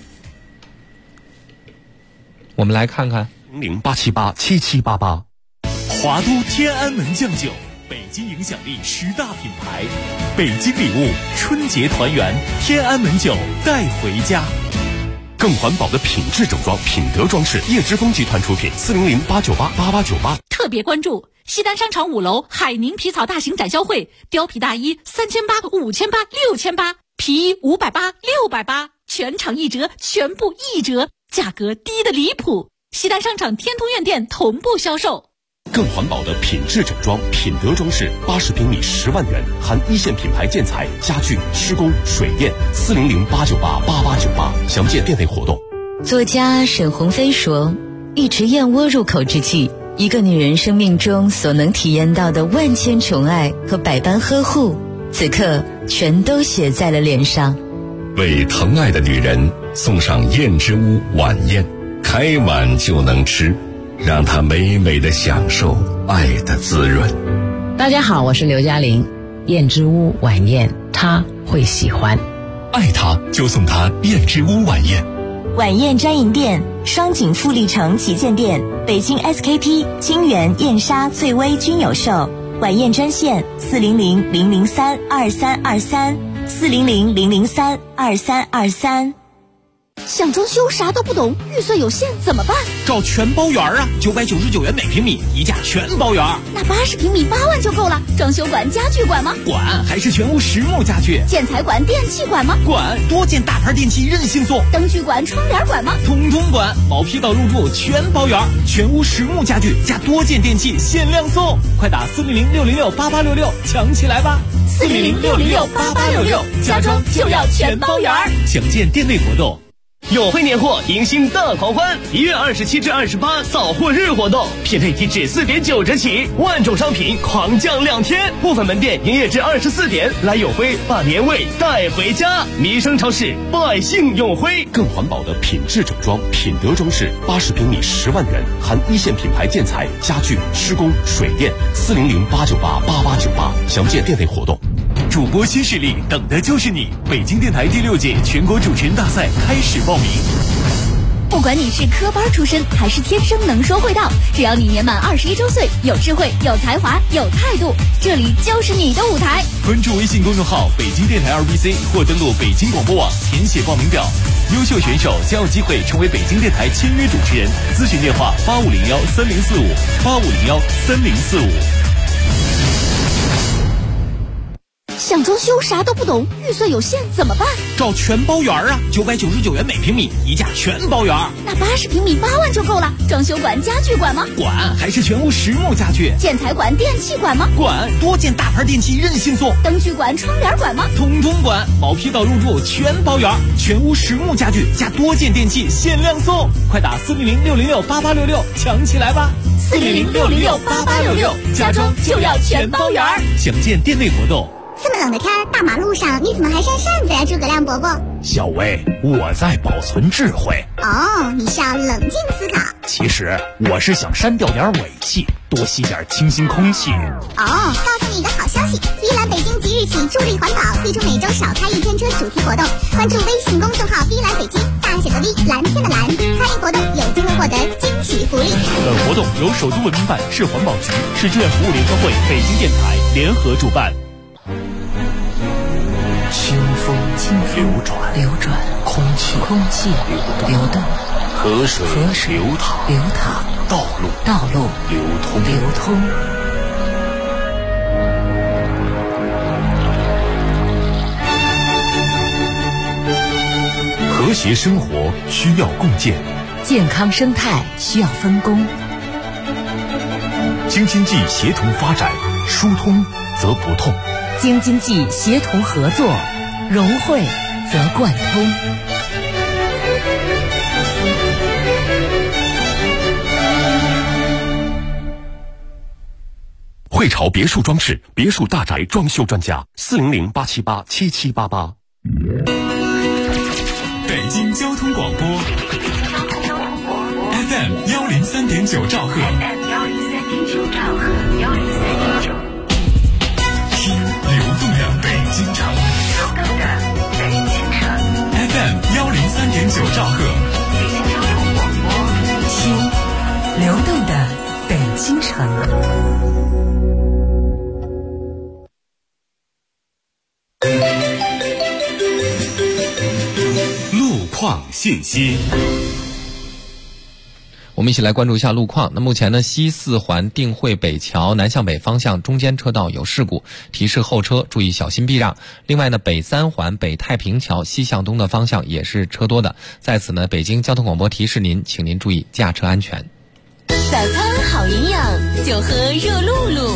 我们来看看。 08787788， 华都天安门酱酒，北京影响力10大品牌，北京礼物春节团圆，天安门酒带回家。 更环保的品质整装，品德装饰，叶之峰集团出品，400-898-8898。 特别关注西单商场5楼海宁皮草大型展销会，貂皮大衣3800、5800、6800，皮衣580、680，全场1折，全部1折，价格低得离谱。西单商场天通苑店同步销售。 更环保的品质整装，品德装饰，80平米10万元，含一线品牌建材、家具、施工、水电，400-898-8898，详见店内活动。 作家沈鸿飞说，一直燕窝入口之际，一个女人生命中所能体验到的万千宠爱和百般呵护，此刻全都写在了脸上。 为疼爱的女人送上燕之屋晚宴，开碗就能吃，让她美美的享受爱的滋润。 大家好，我是刘嘉玲，燕之屋晚宴她会喜欢， 爱她就送她燕之屋晚宴。 晚宴专营店：双井富力城旗舰店、北京 SKP、金源、燕莎、翠微均有售。晚宴专线400-003-2323，400-003-2323。 想装修啥都不懂，预算有限怎么办？ 找全包园啊，999元每平米，一价全包园。 那80平米8万就够了。装修管、家具管吗？ 管，还是全屋实木家具。 建材管、电器管吗？ 管，多件大牌电器任性送。 灯具管、窗帘管吗？ 通通管，毛坯到入住全包园，全屋实木家具加多件电器限量送，快打400-606-8866抢起来吧 ！400-606-8866，家装就要全包园。 详见店内活动。永辉年货迎新大狂欢，1月27至28扫货日活动，匹配体至4.9折起，万种商品狂降2天，部分门店营业至24点。来永辉把年味带回家，民生超市，百姓永辉。 更环保的品质整装，品德装饰，80平米10万元，含一线品牌建材、家具、施工、水电，400-898-8898，详见店内活动。 主播新势力，等的就是你！北京电台第6届全国主持人大赛开始报名。 不管你是科班出身还是天生能说会道，只要你年满21周岁，有智慧、有才华、有态度，这里就是你的舞台。 关注微信公众号北京电台2BC 或登录北京广播网填写报名表，优秀选手将有机会成为北京电台签约主持人。咨询电话8501-3045，8501-3045。 想装修啥都不懂，预算有限怎么办？ 找全包园啊，999元每平米，一价全包园。 那80平米8万就够了。装修管、家具管吗？ 管，还是全屋实木家具。 建材管、电器管吗？ 管，多件大牌电器任性送。 灯具管、窗帘管吗？ 通通管，毛坯到入住全包园，全屋实木家具加多件电器限量送，快打400-606-8866抢起来吧 ！400-606-8866，家装就要全包园。 详见店内活动。 这么冷的天，大马路上你怎么还扇扇子呀，诸葛亮伯伯？ 小薇，我在保存智慧。 哦，你是要冷静思考。 其实我是想删掉点尾气，多吸点清新空气。 哦，告诉你一个好消息，碧蓝北京即日起助力环保，推出每周少开1天车主题活动，关注微信公众号碧蓝北京，大写的 V， 蓝天的蓝。 的惊喜福利。 本活动由首都文明办、市环保局、市志愿服务联合会、北京电台联合主办。 清风流转，空气流动，河水流淌，道路流通。 和谐生活需要共建， 健康生态需要分工。 京津冀协同发展，疏通则不痛； 京津冀协同合作，融汇则贯通。 汇潮别墅装饰，别墅大宅装修专家，400-878-7788。北京交通广播 FM 103.9兆赫，听流动的北京城，FM 103.9兆赫， 听流动的北京城。 路况信息， 我们一起来关注一下路况。那目前呢，西四环定慧北桥南向北方向中间车道有事故，提示后车注意小心避让。另外呢，北三环北太平桥西向东的方向也是车多的。在此呢，北京交通广播提示您，请您注意驾车安全。 早餐好营养，就喝热露露。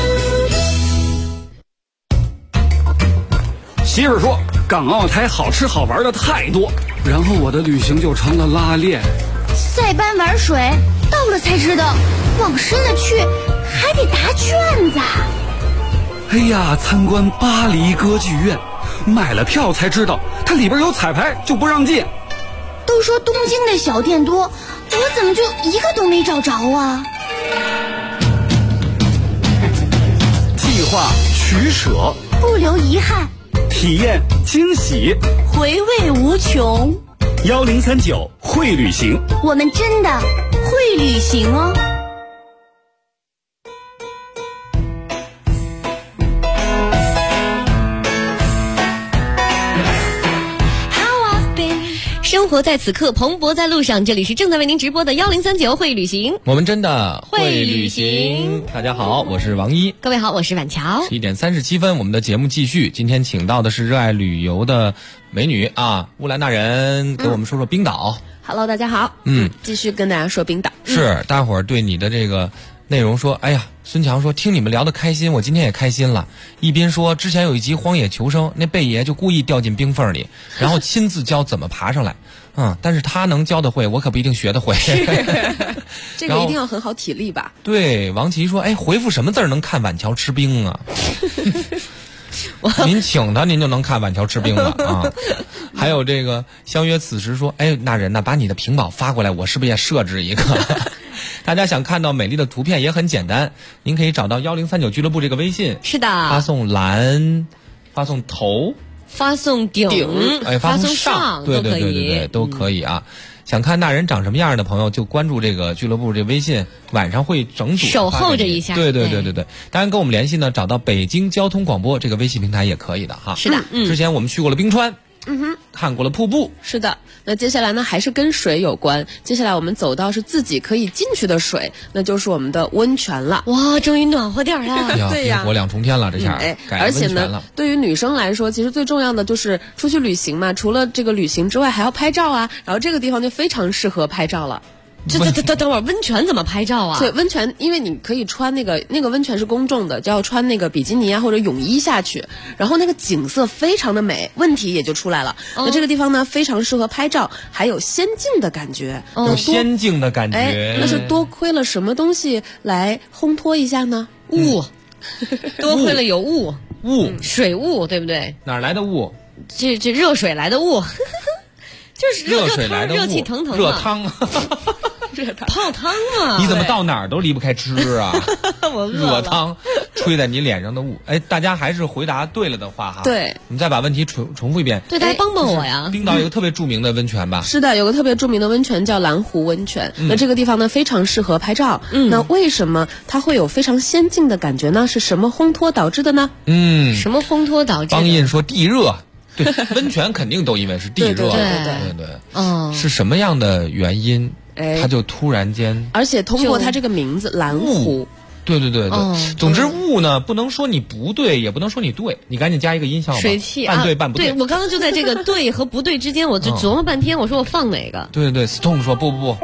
媳妇说港澳台好吃好玩的太多，然后我的旅行就成了拉练。 塞班玩水，到了才知道往深了去还得答卷子。 哎呀，参观巴黎歌剧院，买了票才知道它里边有彩排，就不让进。 都说东京的小店多，我怎么就一个都没找着啊？ 计划取舍， 不留遗憾， 体验惊喜， 回味无穷。 1039会旅行， 我们真的会旅行哦。 生活在此刻，蓬勃在路上。这里是正在为您直播的1039会旅行， 我们真的会旅行。大家好，我是王一。 各位好，我是婉乔。 11点37分，我们的节目继续。今天请到的是热爱旅游的美女啊，乌兰大人，给我们说说冰岛。 Hello， 大家好。继续跟大家说冰岛。 是，大伙儿对你的这个内容说，哎呀，孙强说听你们聊得开心，我今天也开心了。一斌说之前有一集《荒野求生》，那贝爷就故意掉进冰缝里，然后亲自教怎么爬上来。但是他能教得会，我可不一定学得会。 这个一定要很好体力吧？ 对，王琦说，哎，回复什么字能看晚桥吃冰啊？您请他，您就能看晚桥吃冰了啊！还有这个相约此时说，哎，那人呢，把你的屏保发过来，我是不是也设置一个？大家想看到美丽的图片也很简单，您可以找到1039俱乐部这个微信， 是的， 发送蓝，发送头， 发送顶， 哎，发送上，对，都可以啊。想看那人长什么样的朋友，就关注这个俱乐部这微信，晚上会整组守候着一下。 对。当然跟我们联系呢，找到北京交通广播这个微信平台也可以的哈。 是的， 之前我们去过了冰川。看过了瀑布。 是的，那接下来呢还是跟水有关。接下来我们走到是自己可以进去的水，那就是我们的温泉了。 哇，终于暖和点了。 对呀， 冰火两重天了，这下。 而且呢，对于女生来说，其实最重要的就是出去旅行嘛，除了这个旅行之外，还要拍照啊。然后这个地方就非常适合拍照了。 等会儿温泉怎么拍照啊？ 对，温泉因为你可以穿那个温泉是公众的，就要穿那个比基尼啊或者泳衣下去，然后那个景色非常的美，问题也就出来了。那这个地方呢非常适合拍照，还有仙境的感觉。 有仙境的感觉。 那是多亏了什么东西来烘托一下呢？ 雾，多亏了有雾，水雾，对不对？ 哪来的雾？ 这热水来的雾。就是热水来的雾， 热气腾腾， 热汤， 泡汤啊！ 你怎么到哪儿都离不开吃啊？ 我饿了。 热汤， 吹在你脸上的雾。哎，大家还是回答对了的话哈。 对， 你再把问题重复一遍。 对，大家帮帮我呀。 冰岛有个特别著名的温泉吧？ 是的，有个特别著名的温泉叫蓝湖温泉。那这个地方呢非常适合拍照。那为什么它会有非常仙境的感觉呢？是什么烘托导致的呢？ 什么烘托导致的？ 邦印说地热。对，温泉肯定都因为是地热。 对。 是什么样的原因？它就突然间， 而且通过它这个名字蓝湖。 对。总之雾呢，不能说你不对，也不能说你对，你赶紧加一个音效吧。 水汽半对半不对。 对，我刚刚就在这个对和不对之间，我就琢磨半天，我说我放哪个？ 对，Stone 说不。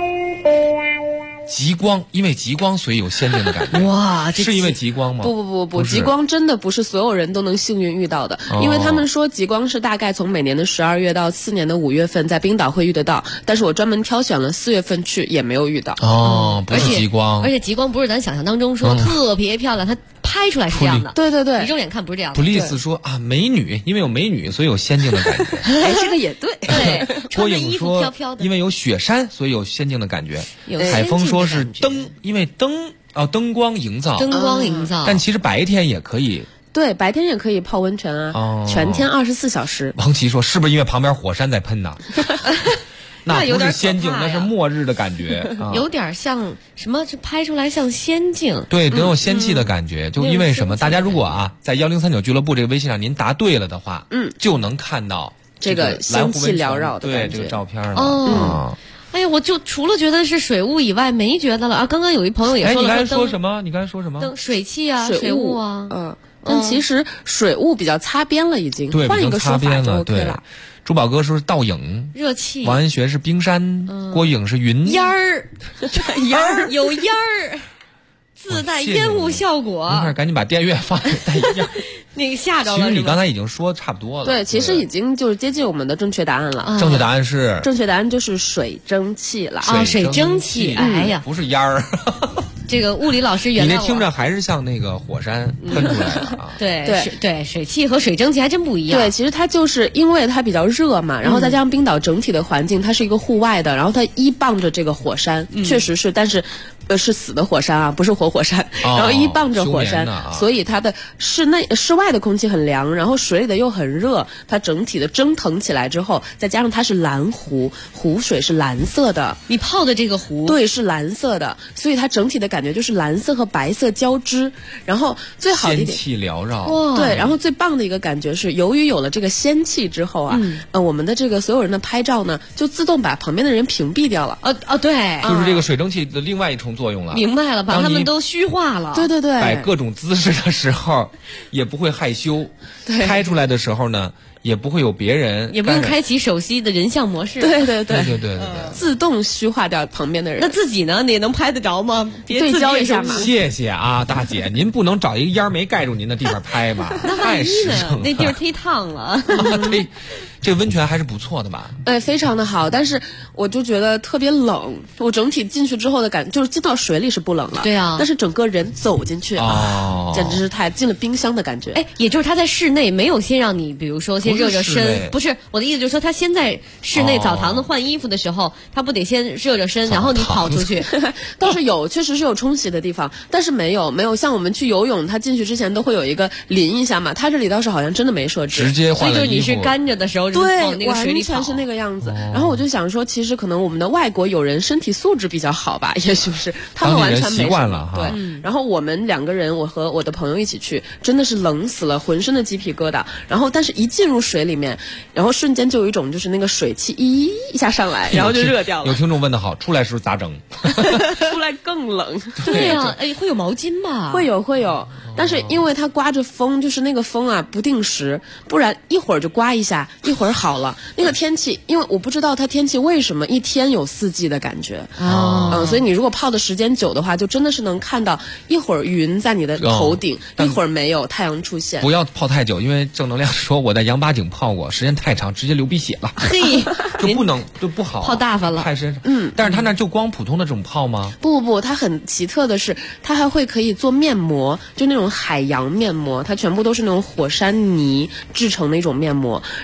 极光，因为极光所以有仙境的感觉。 哇， 是因为极光吗？ 不，极光真的不是所有人都能幸运遇到的，因为他们说极光是大概从每年的12月到次年的5月份在冰岛会遇得到，但是我专门挑选了4月份去也没有遇到。 不是极光， 而且极光不是咱想象当中说特别漂亮，它拍出来是这样的。 对， 你肉眼看不是这样的。 普利斯说啊，美女，因为有美女，所以有仙境的感觉。 这个也对。 郭颖说，因为有雪山，所以有仙境的感觉。海风说是灯，因为灯光营造。但其实白天也可以。 对，白天也可以泡温泉啊，全天24小时。 王琦说，是不是因为旁边火山在喷呢？那不是仙境，那是末日的感觉。 有点像什么？就拍出来像仙境。 对，得有仙气的感觉。就因为什么？大家如果在1039俱乐部这个微信上您答对了的话，就能看到这个仙气缭绕的感觉。 对，这个照片了。 哎呀，我就除了觉得是水雾以外，没觉得了啊！刚刚有一朋友也说了， 你刚才说什么？ 灯、水汽啊，水雾啊。 但其实水雾比较擦边了，已经。 对， 换一个说法就 OK 了。 珠宝哥说是倒影， 热气。 王安学是冰山，郭颖是云烟儿，有烟儿，自带烟雾效果。 没事，赶紧把电乐放带烟。 那个吓着了。 其实你刚才已经说差不多了。 对，其实已经就是接近我们的正确答案了。 正确答案是？ 正确答案就是水蒸气了。 水蒸气。哎呀， 不是烟儿。 这个物理老师原谅我。 你那听着还是像那个火山喷出来的啊。 对，水汽和水蒸气还真不一样。 对，其实它就是因为它比较热嘛，然后再加上冰岛整体的环境它是一个户外的，然后它依傍着这个火山，确实是，但是是死的火山啊，不是活火山。然后依傍着火山，所以它的室外的空气很凉，然后水里的又很热，它整体的蒸腾起来之后，再加上它是蓝湖，湖水是蓝色的。 你泡的这个湖， 对，是蓝色的，所以它整体的感觉就是蓝色和白色交织。然后最好的一点， 仙气缭绕。 对，然后最棒的一个感觉是，由于有了这个仙气之后啊，我们的这个所有人的拍照呢，就自动把旁边的人屏蔽掉了。 对， 就是这个水蒸气的另外一重作用了。 明白了，把他们都虚化了。 对， 摆各种姿势的时候，也不会害羞。拍出来的时候呢，也不会有别人， 也不用开启手机的人像模式。 对， 自动虚化掉旁边的人。 那自己呢，你能拍得着吗？ 对焦一下嘛。 谢谢啊，大姐，您不能找一个烟没盖住您的地方拍吧？太实诚了， 那地儿忒烫了。 对。这个温泉还是不错的吧？ 非常的好，但是我就觉得特别冷。我整体进去之后的感觉，就是进到水里是不冷了， 对啊， 但是整个人走进去简直是太进了冰箱的感觉。 也就是他在室内没有先让你，比如说先热热身，不是我的意思，就是说他先在室内澡堂子换衣服的时候，他不得先热热身，然后你跑出去。 倒是有，确实是有冲洗的地方，但是没有像我们去游泳，他进去之前都会有一个淋一下嘛，他这里倒是好像真的没设置， 直接换了衣服。 所以就是你是干着的时候。 对，完全是那个样子。然后我就想说，其实可能我们的外国友人身体素质比较好吧，也许是他们完全没习惯了哈。 对，然后我们2个人，我和我的朋友一起去，真的是冷死了，浑身的鸡皮疙瘩。然后但是一进入水里面，然后瞬间就有一种就是那个水汽一下上来，然后就热掉了。 有听众问的好，出来时候咋整？ 出来更冷。 对呀，会有毛巾吧？ 会有。但是因为它刮着风，就是那个风啊不定时，不然一会儿就刮一下，一会儿好了。那个天气，因为我不知道它天气为什么一天有4季的感觉所以你如果泡的时间久的话，就真的是能看到一会儿云在你的头顶，一会儿没有太阳出现。 不要泡太久，因为正能量说我在羊八井泡过，时间太长直接流鼻血了，就不好， 泡大发了， 太深。但是它那就光普通的这种泡吗？ 不，它很奇特的是，它还会可以做面膜，就那种海洋面膜，它全部都是那种火山泥制成的一种面膜。然后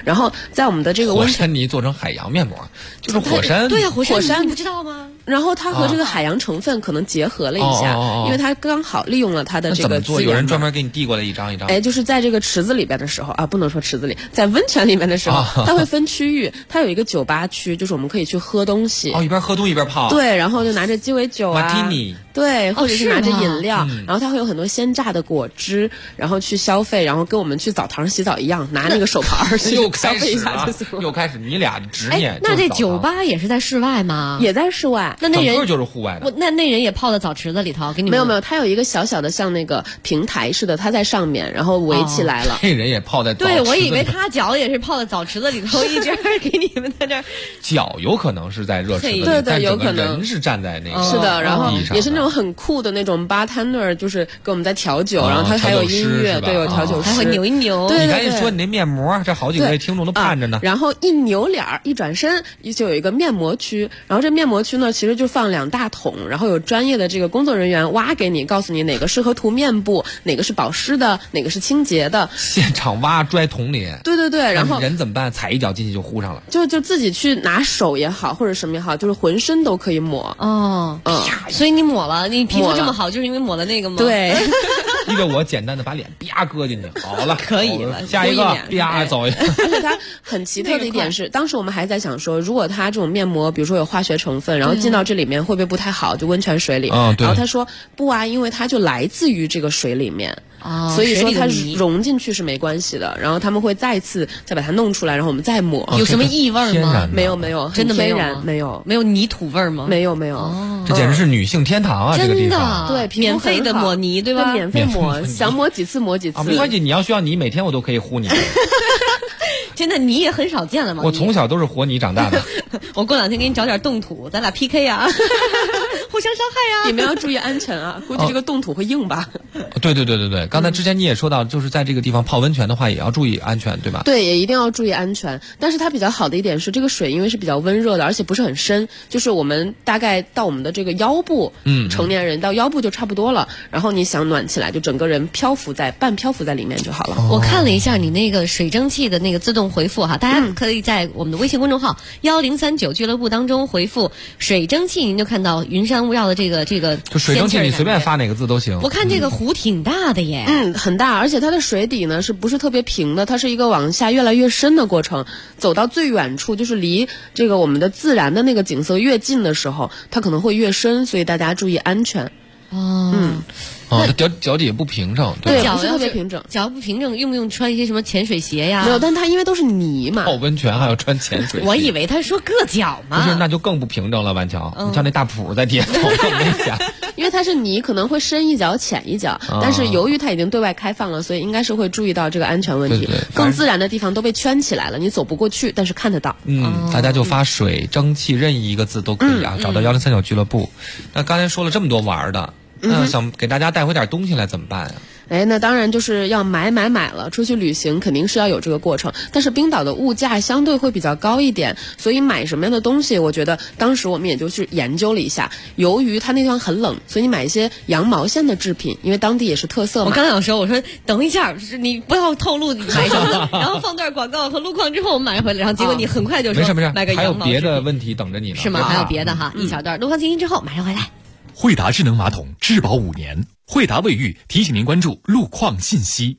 在我们的这个火山泥做成海洋面膜，就是火山。 对呀，火山你不知道吗？ 然后它和这个海洋成分可能结合了一下，因为它刚好利用了它的这个资源。 有人专门给你递过来一张一张。 哎，就是在这个池子里边的时候啊，不能说池子里，在温泉里面的时候，它会分区域，它有一个酒吧区，就是我们可以去喝东西。 一边喝东西一边泡。 对，然后就拿着鸡尾酒啊， 马提尼。 对，或者是拿着饮料，然后它会有很多鲜榨的果汁，然后去消费，然后跟我们去澡堂洗澡一样，拿那个手牌去消费一下就行了。 又开始你俩执念。 那这酒吧也是在室外吗？ 也在室外。 那人整个就是户外的。 那人也泡在澡池子里头，给你们没有，它有一个小小的像那个平台似的，它在上面，然后围起来了。 这人也泡在澡池子里。 对，我以为他脚也是泡在澡池子里头，一直给你们在这儿。 脚有可能是在热池子里， 对，有可能人是站在那个是的，然后也是那种很酷的那种bartender，就是给我们在调酒，然后他还有音乐，对，有调酒师， 还会扭一扭。 对， 你赶紧说你那面膜，这好几位听众都盼着呢。 然后一扭脸一转身就有一个面膜区，然后这面膜区呢，其实就放2大桶，然后有专业的这个工作人员挖给你，告诉你哪个适合涂面部，哪个是保湿的，哪个是清洁的。 现场挖拽桶里。 对，然后人怎么办？踩一脚进去就糊上了。 就自己去拿手也好，或者什么也好，就是浑身都可以抹。 所以你抹了，你皮肤这么好，就是因为抹了那个吗？ 对。 因为我简单的把脸啪搁进去，好了， 可以了。 下一个啪走一个。 而且它很奇特的一点是，当时我们还在想说，如果它这种面膜，比如说有化学成分，然后进到这里面会不会不太好？就温泉水里。然后他说不啊，因为它就来自于这个水里面。所以说它融进去是没关系的，然后他们会再把它弄出来，然后我们再抹。 有什么异味吗？ 没有， 真的没有， 没有泥土味吗？ 没有。 这简直是女性天堂啊！这个地方对， 免费的抹泥对吧？ 免费抹，想抹几次抹几次。 没关系，你要需要泥，每天我都可以糊你。 真的泥也很少见了吗？ 我从小都是和泥长大的。 我过2天给你找点冻土，咱俩 PK 啊，互相伤害啊！ 你们要注意安全啊，估计这个冻土会硬吧？ 对，刚才之前你也说到，就是在这个地方泡温泉的话，也要注意安全，对吧？ 对，也一定要注意安全。但是它比较好的一点是，这个水因为是比较温热的，而且不是很深，就是我们大概到我们的这个腰部，成年人到腰部就差不多了。然后你想暖起来，就整个人半漂浮在里面就好了。 我看了一下你那个水蒸气的那个自动回复哈，大家可以在我们的微信公众号1039俱乐部当中回复水蒸气，您就看到云山雾绕的这个就水蒸气，你随便发哪个字都行。 我看这个湖挺大的耶， 很大，而且它的水底呢是不是特别平的？它是一个往下越来越深的过程，走到最远处，就是离这个我们的自然的那个景色越近的时候，它可能会越深，所以大家注意安全。 它脚底也不平整， 对，不是特别平整。 脚不平整，用不用穿一些什么潜水鞋呀？ 没有，但它因为都是泥嘛。 泡温泉还要穿潜水鞋。 我以为他说硌脚嘛。 不是，那就更不平整了，万乔。你像那大蹼在底下走更危险。 因为它是泥，可能会深一脚浅一脚，但是由于它已经对外开放了，所以应该是会注意到这个安全问题。更自然的地方都被圈起来了，你走不过去，但是看得到。 大家就发水蒸气任意一个字都可以啊，找到1039俱乐部。那刚才说了这么多玩的。那想给大家带回点东西来怎么办呀？ 那当然就是要买了。出去旅行肯定是要有这个过程，但是冰岛的物价相对会比较高一点，所以买什么样的东西，我觉得当时我们也就去研究了一下。由于它那地方很冷，所以你买一些羊毛线的制品，因为当地也是特色嘛。 我刚想说，我说等一下，你不要透露你买什么，然后放段广告和路况之后我们买回来，然后结果你很快就说没事， 买个羊毛。 还有别的问题等着你呢， 是吗？还有别的哈，一小段路况进行之后马上回来。 惠达智能马桶质保5年，惠达卫浴提醒您关注路况信息。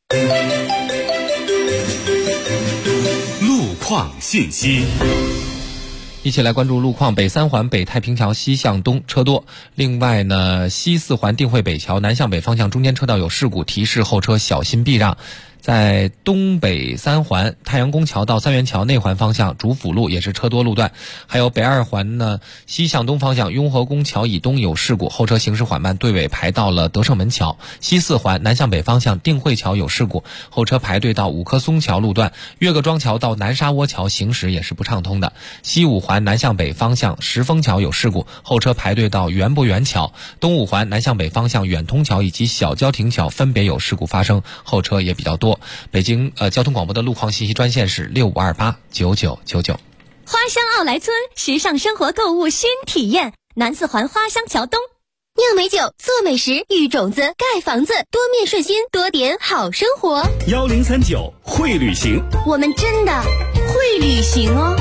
路况信息， 一起来关注路况。北3环北太平桥西向东车多，另外呢，西4环定惠北桥南向北方向中间车道有事故，提示后车小心避让。在东北3环太阳宫桥到三元桥内环方向主辅路也是车多路段，还有北2环呢西向东方向雍和宫桥以东有事故，后车行驶缓慢，队尾排到了德胜门桥。西4环南向北方向定惠桥有事故，后车排队到五棵松桥路段，岳各庄桥到南沙窝桥行驶也是不畅通的。西5环南向北方向石峰桥有事故，后车排队到园博园桥。东5环南向北方向远通桥以及小交亭桥分别有事故发生，后车也比较多。北京交通广播的路况信息专线是65289999。 花乡奥莱村时尚生活购物新体验，南4环花乡桥东，酿美酒，做美食，育种子，盖房子，多面顺心，多点好生活。 1039会旅行， 我们真的会旅行哦。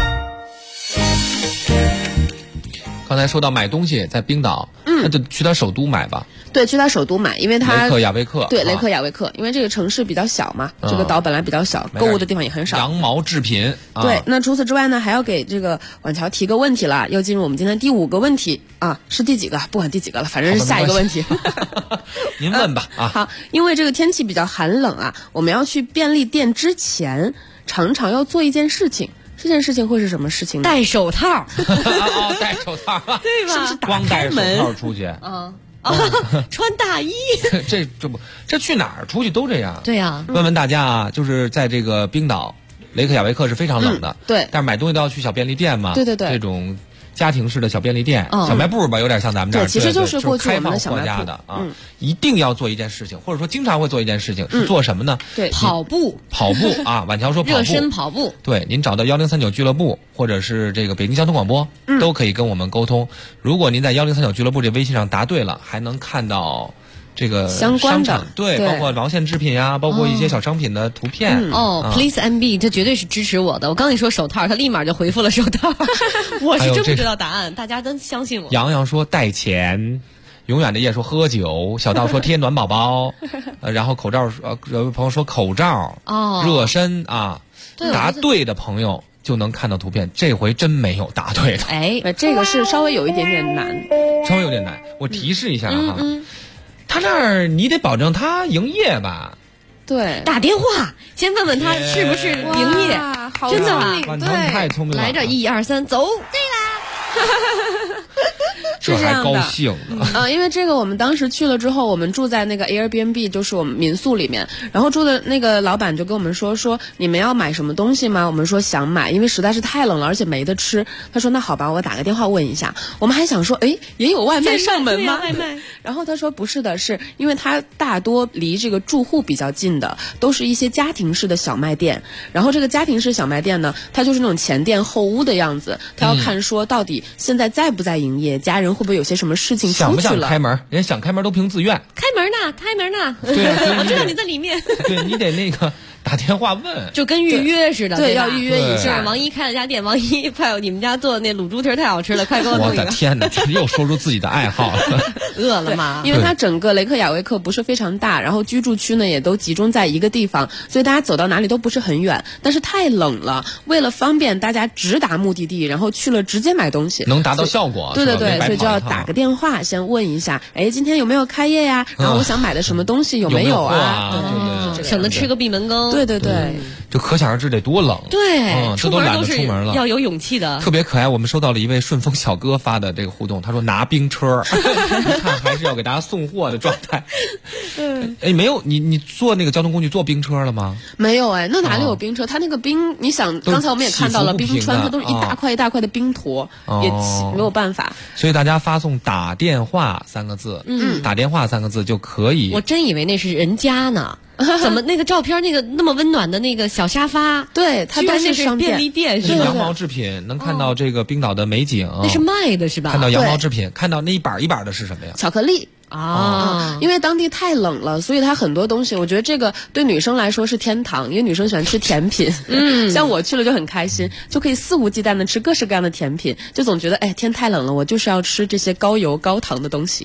刚才说到买东西，在冰岛，那就去他首都买吧。 对，去他首都买，因为它雷克雅未克。 对，雷克雅未克，因为这个城市比较小嘛，这个岛本来比较小，购物的地方也很少。 羊毛制品。 对，那除此之外呢，还要给这个婉乔提个问题了，要进入我们今天第5个问题啊，是第几个？不管第几个了，反正是下一个问题。 您问吧啊。 好，因为这个天气比较寒冷啊，我们要去便利店之前，常常要做一件事情。这件事情会是什么事情呢？ 戴手套。 戴手套， 对吧？ 是不是光戴手套出去？ 穿大衣。 这去哪儿出去都这样。 对呀。 问问大家啊，就是在这个冰岛，雷克雅未克是非常冷的。 对。 但是买东西都要去小便利店嘛。 对。 这种家庭式的小便利店、小卖部吧，有点像咱们这儿。 对，其实就是过去我们的小卖部。 开放货架的啊，一定要做一件事情，或者说经常会做一件事情，是做什么呢？ 对， 跑步啊，婉乔说跑步， 热身跑步。 对，您找到1039俱乐部，或者是这个北京交通广播，都可以跟我们沟通。如果您在1039俱乐部这微信上答对了，还能看到这个相关的， 对，包括毛线制品呀，包括一些小商品的图片。 Please MB， 这绝对是支持我的。我刚一说手套，他立马就回复了手套。我是真不知道答案，大家真相信我。 洋洋说带钱。永远的夜说喝酒，小道说贴暖宝宝，然后口罩，有朋友说口罩，热身啊，答对的朋友就能看到图片。这回真没有答对的， 这个是稍微有一点点难， 我提示一下哈，他这儿你得保证他营业吧？ 对， 打电话先问问他是不是营业，真的啊， 对，太聪明了， 来这1、2、3，走，对啦。 是这样的， 高兴因为这个我们当时去了之后，我们住在那个 Airbnb， 就是我们民宿里面，然后住的那个老板就跟我们说你们要买什么东西吗？我们说想买，因为实在是太冷了，而且没得吃。他说那好吧，我打个电话问一下。我们还想说，也有外卖上门吗？ 外卖。 然后他说不是的，是因为他大多离这个住户比较近的，都是一些家庭式的小卖店。然后这个家庭式小卖店呢，它就是那种前店后屋的样子，他要看说到底现在在不在营业，家人会不会有些什么事情出去了？ 想不想开门？人想开门都凭自愿。 开门呢？ 对啊， 我知道你在里面。 对，你得那个打电话问， 就跟预约似的。 对，要预约一下。 王一开了家店，王一快，你们家做的那卤猪蹄太好吃了，快给我弄一个。 我的天哪，又说出自己的爱好了。 饿了吗？ 因为它整个雷克雅未克不是非常大，然后居住区呢也都集中在一个地方，所以大家走到哪里都不是很远。但是太冷了，为了方便大家直达目的地，然后去了直接买东西， 能达到效果。 对，所以就要打个电话先问一下，今天有没有开业呀？然后我想买的什么东西有没有啊？ 对， 省得吃个闭门羹。 对， 就可想而知得多冷。 对， 这都懒得出门了， 要有勇气的。 特别可爱，我们收到了一位顺丰小哥发的这个互动，他说拿冰车，一看还是要给大家送货的状态。没有你坐那个交通工具坐冰车了吗？ 没有那哪里有冰车？他那个冰，你想刚才我们也看到了冰川，它都是一大块一大块的冰坨，也没有办法。 所以大家发送打电话3个字，打电话3个字就可以。 我真以为那是人家呢。怎么那个照片那么温暖的那个小沙发？ 对，它都是商便利店， 是羊毛制品，能看到这个冰岛的美景。 那是卖的是吧？ 看到羊毛制品，看到那一板一板的是什么呀？ 巧克力。因为当地太冷了，所以它很多东西，我觉得这个对女生来说是天堂，因为女生喜欢吃甜品。像我去了就很开心，就可以肆无忌惮的吃各式各样的甜品，就总觉得天太冷了，我就是要吃这些高油高糖的东西。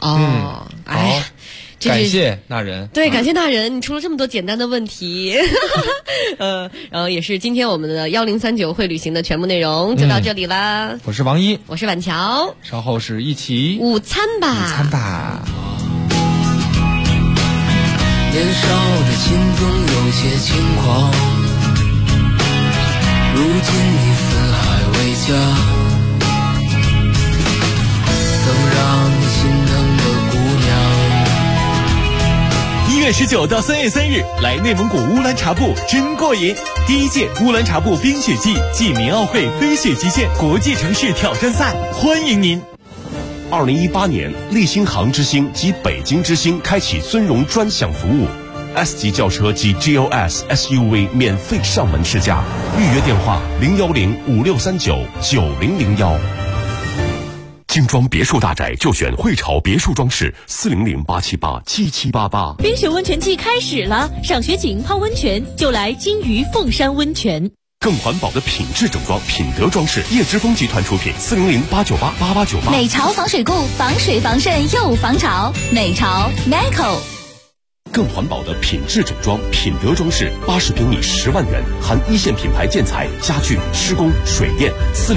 感谢大人， 对，感谢大人，你出了这么多简单的问题。然后也是今天我们的1039会旅行的全部内容就到这里啦。 我是王一， 我是婉乔， 稍后是一起午餐吧。 年少的心中有些轻狂，如今你四海为家，曾让你心疼的姑娘。 1月19到3月3日，来内蒙古乌兰察布真过瘾！第1届乌兰察布冰雪季暨民奥会飞雪极限国际城市挑战赛，欢迎您！2018年，立新航之星及北京之星开启尊荣专享服务 ，S 级轿车及 GLS SUV 免费上门试驾，预约电话01056399001。精装别墅大宅就选汇潮别墅装饰，400-878-7788。 冰雪温泉季开始了，赏雪景泡温泉就来金鱼凤山温泉。 更环保的品质整装，品德装饰，叶之峰集团出品，400-898-8898。 美潮防水固，防水防渗又防潮。美潮 Meco。 更环保的品质整装，品德装饰，80平米10万元，含一线品牌建材、家具、施工、水电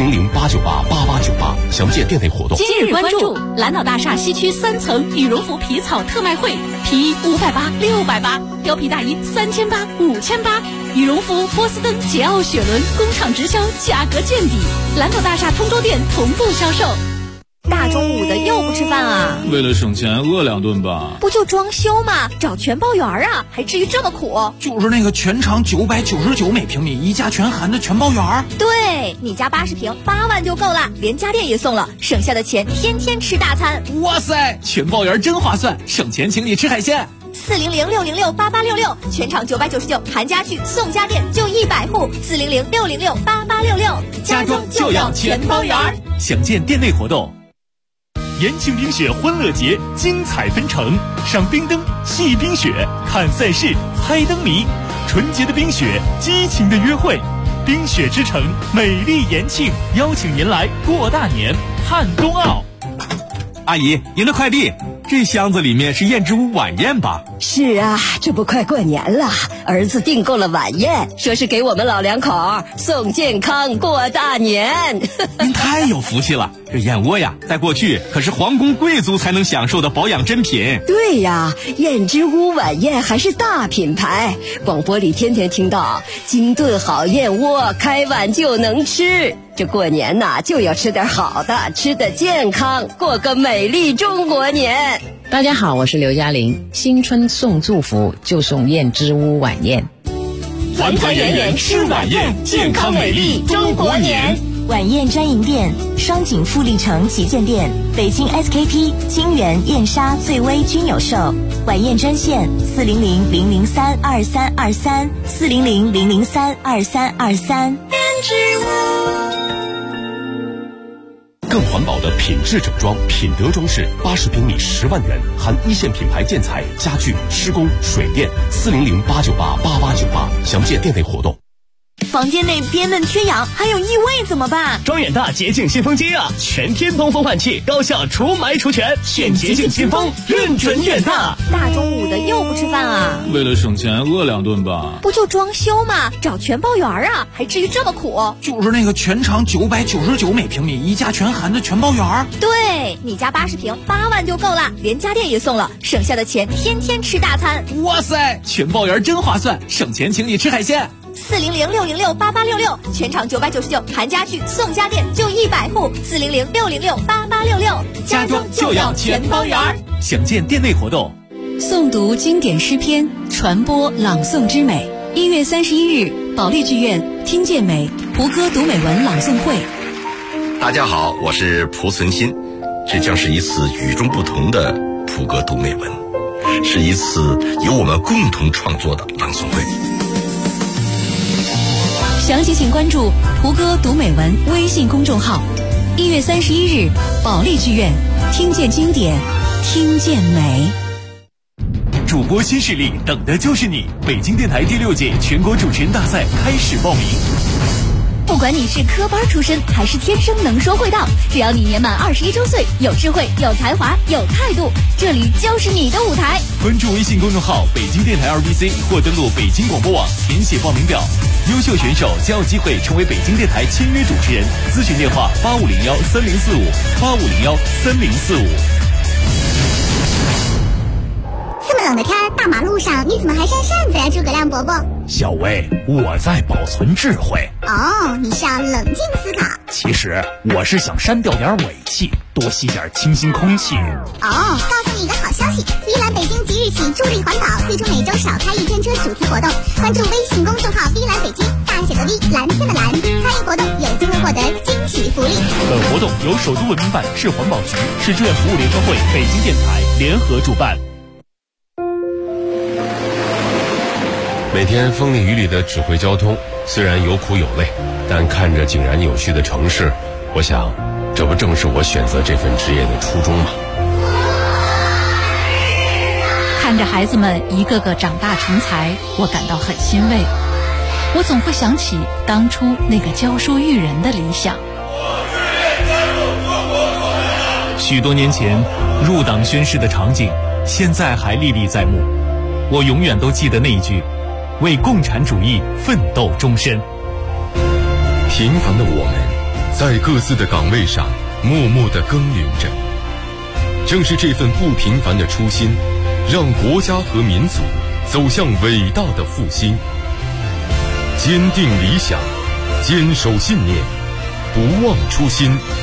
，400-898-8898。详见店内活动。 今日关注蓝岛大厦西区3层羽绒服皮草特卖会，皮衣580、680，貂皮大衣3800、5800，羽绒服波司登、捷奥雪伦工厂直销，价格见底。蓝岛大厦通州店同步销售。 大中午的又不吃饭啊？ 为了省钱饿2顿吧。 不就装修吗？找全包圆啊，还至于这么苦？ 就是那个全长999每平米，一家全含的全包圆。 对，你家80平8万就够了，连家电也送了，省下的钱天天吃大餐。 哇塞，全包圆真划算，省钱请你吃海鲜。 400-606-8866，全场999，含家具送家电就100户。400-606-8866， 家装就要全包圆。详见店内活动。延庆冰雪欢乐节精彩纷呈，赏冰灯、戏冰雪、看赛事、猜灯谜，纯洁的冰雪，激情的约会。冰雪之城，美丽延庆，邀请您来过大年，看冬奥。 阿姨，您的快递，这箱子里面是燕之屋晚宴吧？ 是啊，这不快过年了，儿子订购了晚宴，说是给我们老两口送健康过大年。 您太有福气了，这燕窝呀，在过去可是皇宫贵族才能享受的保养珍品。 对呀，燕之屋晚宴还是大品牌，广播里天天听到精炖好燕窝，开碗就能吃。这过年呐，就要吃点好的，吃得健康，过个美丽中国年。 大家好，我是刘嘉玲。新春送祝福就送燕之屋晚宴， 团团圆圆吃晚宴，健康美丽中国年。 晚宴专营店：双井富力城旗舰店、北京 SKP、金源、燕莎、醉威均有售。晚宴专线400-003-2323 400-003-2323。 更环保的品质整装，品德装饰，80平米10万元，含一线品牌建材、家具、施工、水电，400-898-8898。详见店内活动。 房间内憋闷缺氧，还有异味怎么办？ 装远大洁净新风机啊，全天通风换气，高效除霾除醛，选洁净新风，认准远大。 大中午的又不吃饭啊？ 为了省钱饿2顿吧。 不就装修吗？找全包圆啊，还至于这么苦？ 就是那个全长999每平米，一家全含的全包圆。 对，你家80平8万就够了，连家电也送了，省下的钱天天吃大餐。 哇塞，全包圆真划算，省钱请你吃海鲜。 400-606-8866，全场999，含家具送家电就100户。400-606-8866， 家装就要全包圆。 详见店内活动。 诵读经典诗篇，传播朗诵之美。1月31日，保利剧院听见美胡歌读美文朗诵会。 大家好，我是蒲存昕，这将是一次与众不同的胡歌读美文，是一次由我们共同创作的朗诵会。 详情请关注胡歌读美文微信公众号。1月31日，保利剧院听见经典，听见美。 主播新势力，等的就是你！北京电台第6届全国主持人大赛开始报名。 不管你是科班出身还是天生能说会道，只要你年满21周岁，有智慧、有才华、有态度，这里就是你的舞台。 关注微信公众号北京电台2BC 或登录北京广播网填写报名表，优秀选手将有机会成为北京电台签约主持人。咨询电话85013045，85013045。 这么冷的天，大马路上你怎么还扇扇子呀，诸葛亮伯伯？ 小薇，我在保存智慧。 哦，你是要冷静思考。 其实我是想删掉点尾气，多吸点清新空气。 哦，告诉你一个好消息，碧蓝北京即日起助力环保，推出每周少开1天车主题活动。关注微信公众号碧蓝北京，大写的 V， 蓝天的蓝，参与活动有机会获得惊喜福利。 本活动由首都文明办、市环保局、市志愿服务联合会、北京电台联合主办。 每天风里雨里的指挥交通，虽然有苦有累，但看着井然有序的城市，我想，这不正是我选择这份职业的初衷吗？ 看着孩子们一个个长大成才，我感到很欣慰。 我总会想起当初那个教书育人的理想。 许多年前入党宣誓的场景，现在还历历在目。我永远都记得那一句：为共产主义奋斗终身。 平凡的我们，在各自的岗位上默默地耕耘着。正是这份不平凡的初心，让国家和民族走向伟大的复兴。坚定理想，坚守信念，不忘初心，